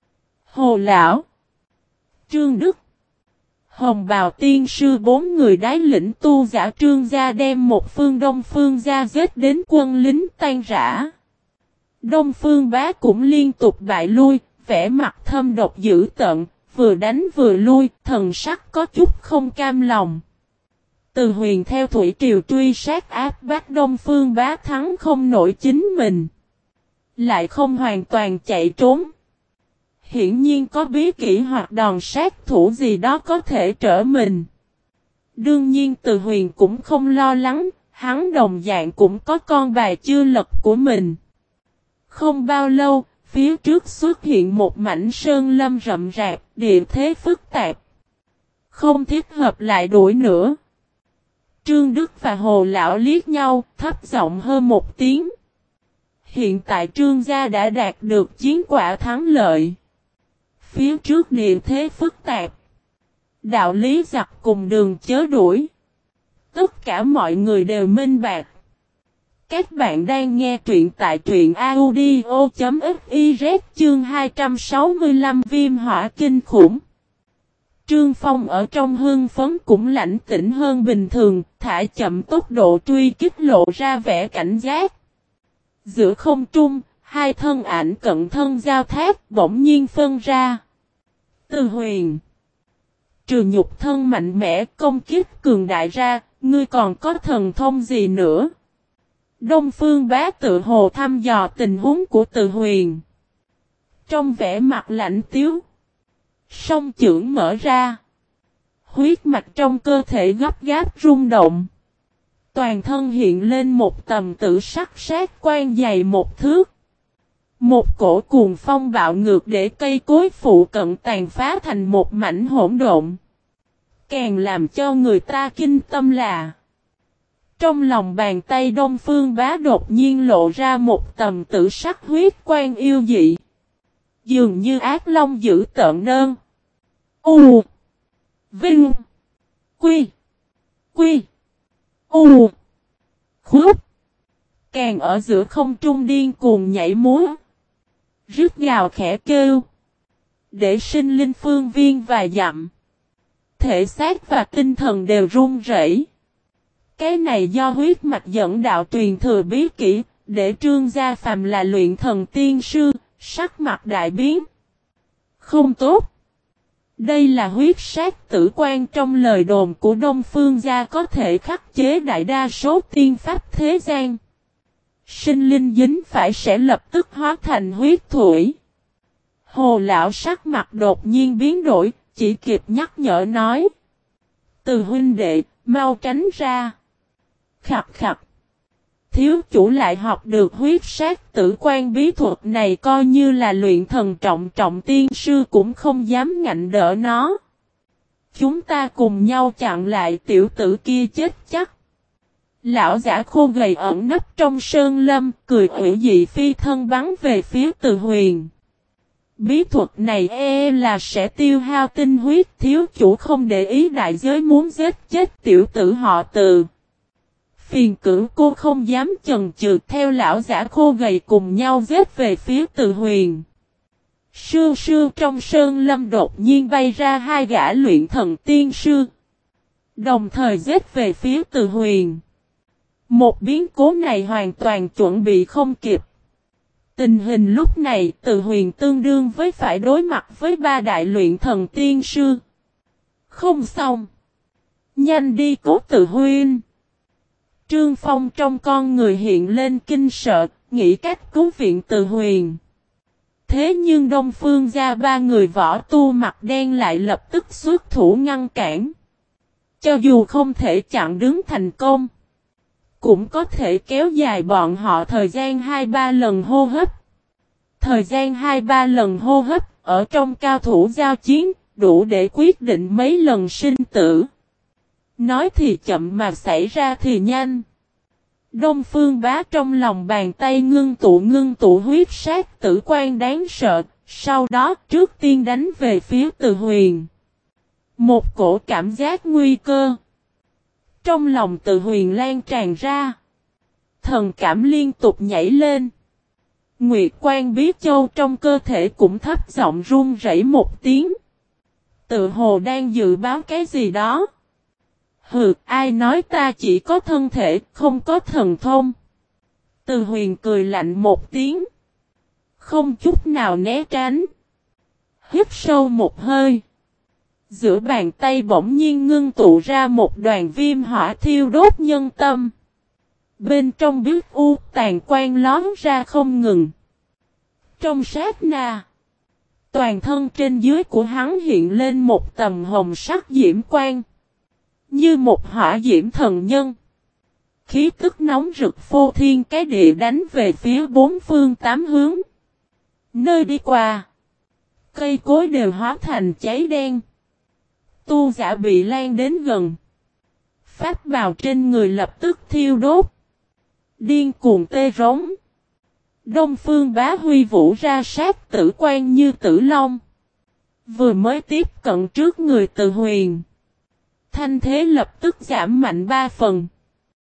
Speaker 1: Hồ Lão, Trương Đức, Hồng Bào Tiên Sư bốn người đái lĩnh tu giả Trương gia đem một phương Đông Phương gia giết đến quân lính tan rã. Đông Phương Bá cũng liên tục bại lui, vẻ mặt thâm độc dữ tợn, vừa đánh vừa lui, thần sắc có chút không cam lòng. Từ Huyền theo thủy triều truy sát áp bách Đông Phương Bá thắng không nổi chính mình, lại không hoàn toàn chạy trốn. Hiển nhiên có bí kỹ hoặc đòn sát thủ gì đó có thể trở mình. Đương nhiên Từ Huyền cũng không lo lắng, hắn đồng dạng cũng có con bài chưa lật của mình. Không bao lâu, phía trước xuất hiện một mảnh sơn lâm rậm rạp, địa thế phức tạp. Không thích hợp lại đuổi nữa. Trương Đức và Hồ Lão liếc nhau, thấp giọng hơn một tiếng. Hiện tại Trương gia đã đạt được chiến quả thắng lợi. Phía trước địa thế phức tạp, đạo lý giặc cùng đường chớ đuổi. Tất cả mọi người đều minh bạch. Các bạn đang nghe truyện tại truyện audio chấm fiz chương hai trăm sáu mươi lăm viêm hỏa kinh khủng. Trương Phong ở trong hưng phấn cũng lãnh tĩnh hơn bình thường, thả chậm tốc độ truy kích, lộ ra vẻ cảnh giác. Giữa không trung, hai thân ảnh cận thân giao thác bỗng nhiên phân ra. Từ Huyền, trừ nhục thân mạnh mẽ công kích cường đại ra, ngươi còn có thần thông gì nữa? Đông Phương Bá tự hồ thăm dò tình huống của Từ Huyền. Trong vẻ mặt lạnh tiếu, Song chưởng mở ra. Huyết mạch trong cơ thể gấp gáp rung động. Toàn thân hiện lên một tầm tử sắc sát quan dày một thước. Một cổ cuồng phong bạo ngược để cây cối phụ cận tàn phá thành một mảnh hỗn độn. Càng làm cho người ta kinh tâm là trong lòng bàn tay Đông Phương Bá đột nhiên lộ ra một tầm tử sắc huyết quan yêu dị. Dường như ác long dữ tợn nơn. U. Vinh. Quy. Quy. U. Khúc. Càng ở giữa không trung điên cuồng nhảy múa. Rứt gào khẽ kêu. Để sinh linh phương viên vài dặm. Thể xác và tinh thần đều run rẩy. Cái này do huyết mạch dẫn đạo truyền thừa bí kỹ, để Trương Gia Phàm là luyện thần tiên sư, sắc mặt đại biến. Không tốt. Đây là huyết sát tử quan trong lời đồn của Đông Phương Gia có thể khắc chế đại đa số tiên pháp thế gian. Sinh linh dính phải sẽ lập tức hóa thành huyết thủy. Hồ lão sắc mặt đột nhiên biến đổi, chỉ kịp nhắc nhở nói. Từ huynh đệ, mau tránh ra. Khặt khặt. Thiếu chủ lại học được huyết sát tử quan bí thuật này, coi như là luyện thần trọng trọng tiên sư cũng không dám ngạnh đỡ nó. Chúng ta cùng nhau chặn lại tiểu tử kia chết chắc. Lão giả khô gầy ẩn nấp trong sơn lâm, cười ủy dị phi thân bắn về phía Từ Huyền. Bí thuật này e là sẽ tiêu hao tinh huyết, thiếu chủ không để ý đại giới muốn giết chết tiểu tử họ Từ. Phiền cửu cô không dám chần chừ, theo lão giả khô gầy cùng nhau giết về phía Từ Huyền. Sương sương trong sơn lâm đột nhiên bay ra hai gã luyện thần tiên sư. Đồng thời giết về phía Từ Huyền. Một biến cố này hoàn toàn chuẩn bị không kịp. Tình hình lúc này Từ Huyền tương đương với phải đối mặt với ba đại luyện thần tiên sư. Không xong. Nhanh đi cứu Từ Huyền. Trương Phong trong con người hiện lên kinh sợ, nghĩ cách cứu viện Từ Huyền. Thế nhưng Đông Phương Gia ba người võ tu mặt đen lại lập tức xuất thủ ngăn cản. Cho dù không thể chặn đứng thành công, cũng có thể kéo dài bọn họ thời gian hai ba lần hô hấp. Thời gian hai ba lần hô hấp, ở trong cao thủ giao chiến, đủ để quyết định mấy lần sinh tử. Nói thì chậm mà xảy ra thì nhanh. Đông Phương Bá trong lòng bàn tay ngưng tụ ngưng tụ huyết sát tử quan đáng sợ, sau đó trước tiên đánh về phía Từ Huyền. Một cổ cảm giác nguy cơ trong lòng Từ Huyền lan tràn ra. Thần cảm liên tục nhảy lên. Nguyệt Quan Bí Châu trong cơ thể cũng thấp giọng run rẩy một tiếng. Tự hồ đang dự báo cái gì đó. Hừ, ai nói ta chỉ có thân thể, không có thần thông. Từ Huyền cười lạnh một tiếng. Không chút nào né tránh. Hít sâu một hơi. Giữa bàn tay bỗng nhiên ngưng tụ ra một đoàn viêm hỏa thiêu đốt nhân tâm. Bên trong biết u tàn quang lón ra không ngừng. Trong sát na, toàn thân trên dưới của hắn hiện lên một tầm hồng sắc diễm quang. Như một hỏa diễm thần nhân. Khí tức nóng rực phô thiên cái địa đánh về phía bốn phương tám hướng. Nơi đi qua, cây cối đều hóa thành cháy đen. Tu giả bị lan đến gần. Pháp bào trên người lập tức thiêu đốt. Điên cuồng tê rống. Đông Phương Bá huy vũ ra sát tử quan như tử long. Vừa mới tiếp cận trước người Từ Huyền. Thanh thế lập tức giảm mạnh ba phần.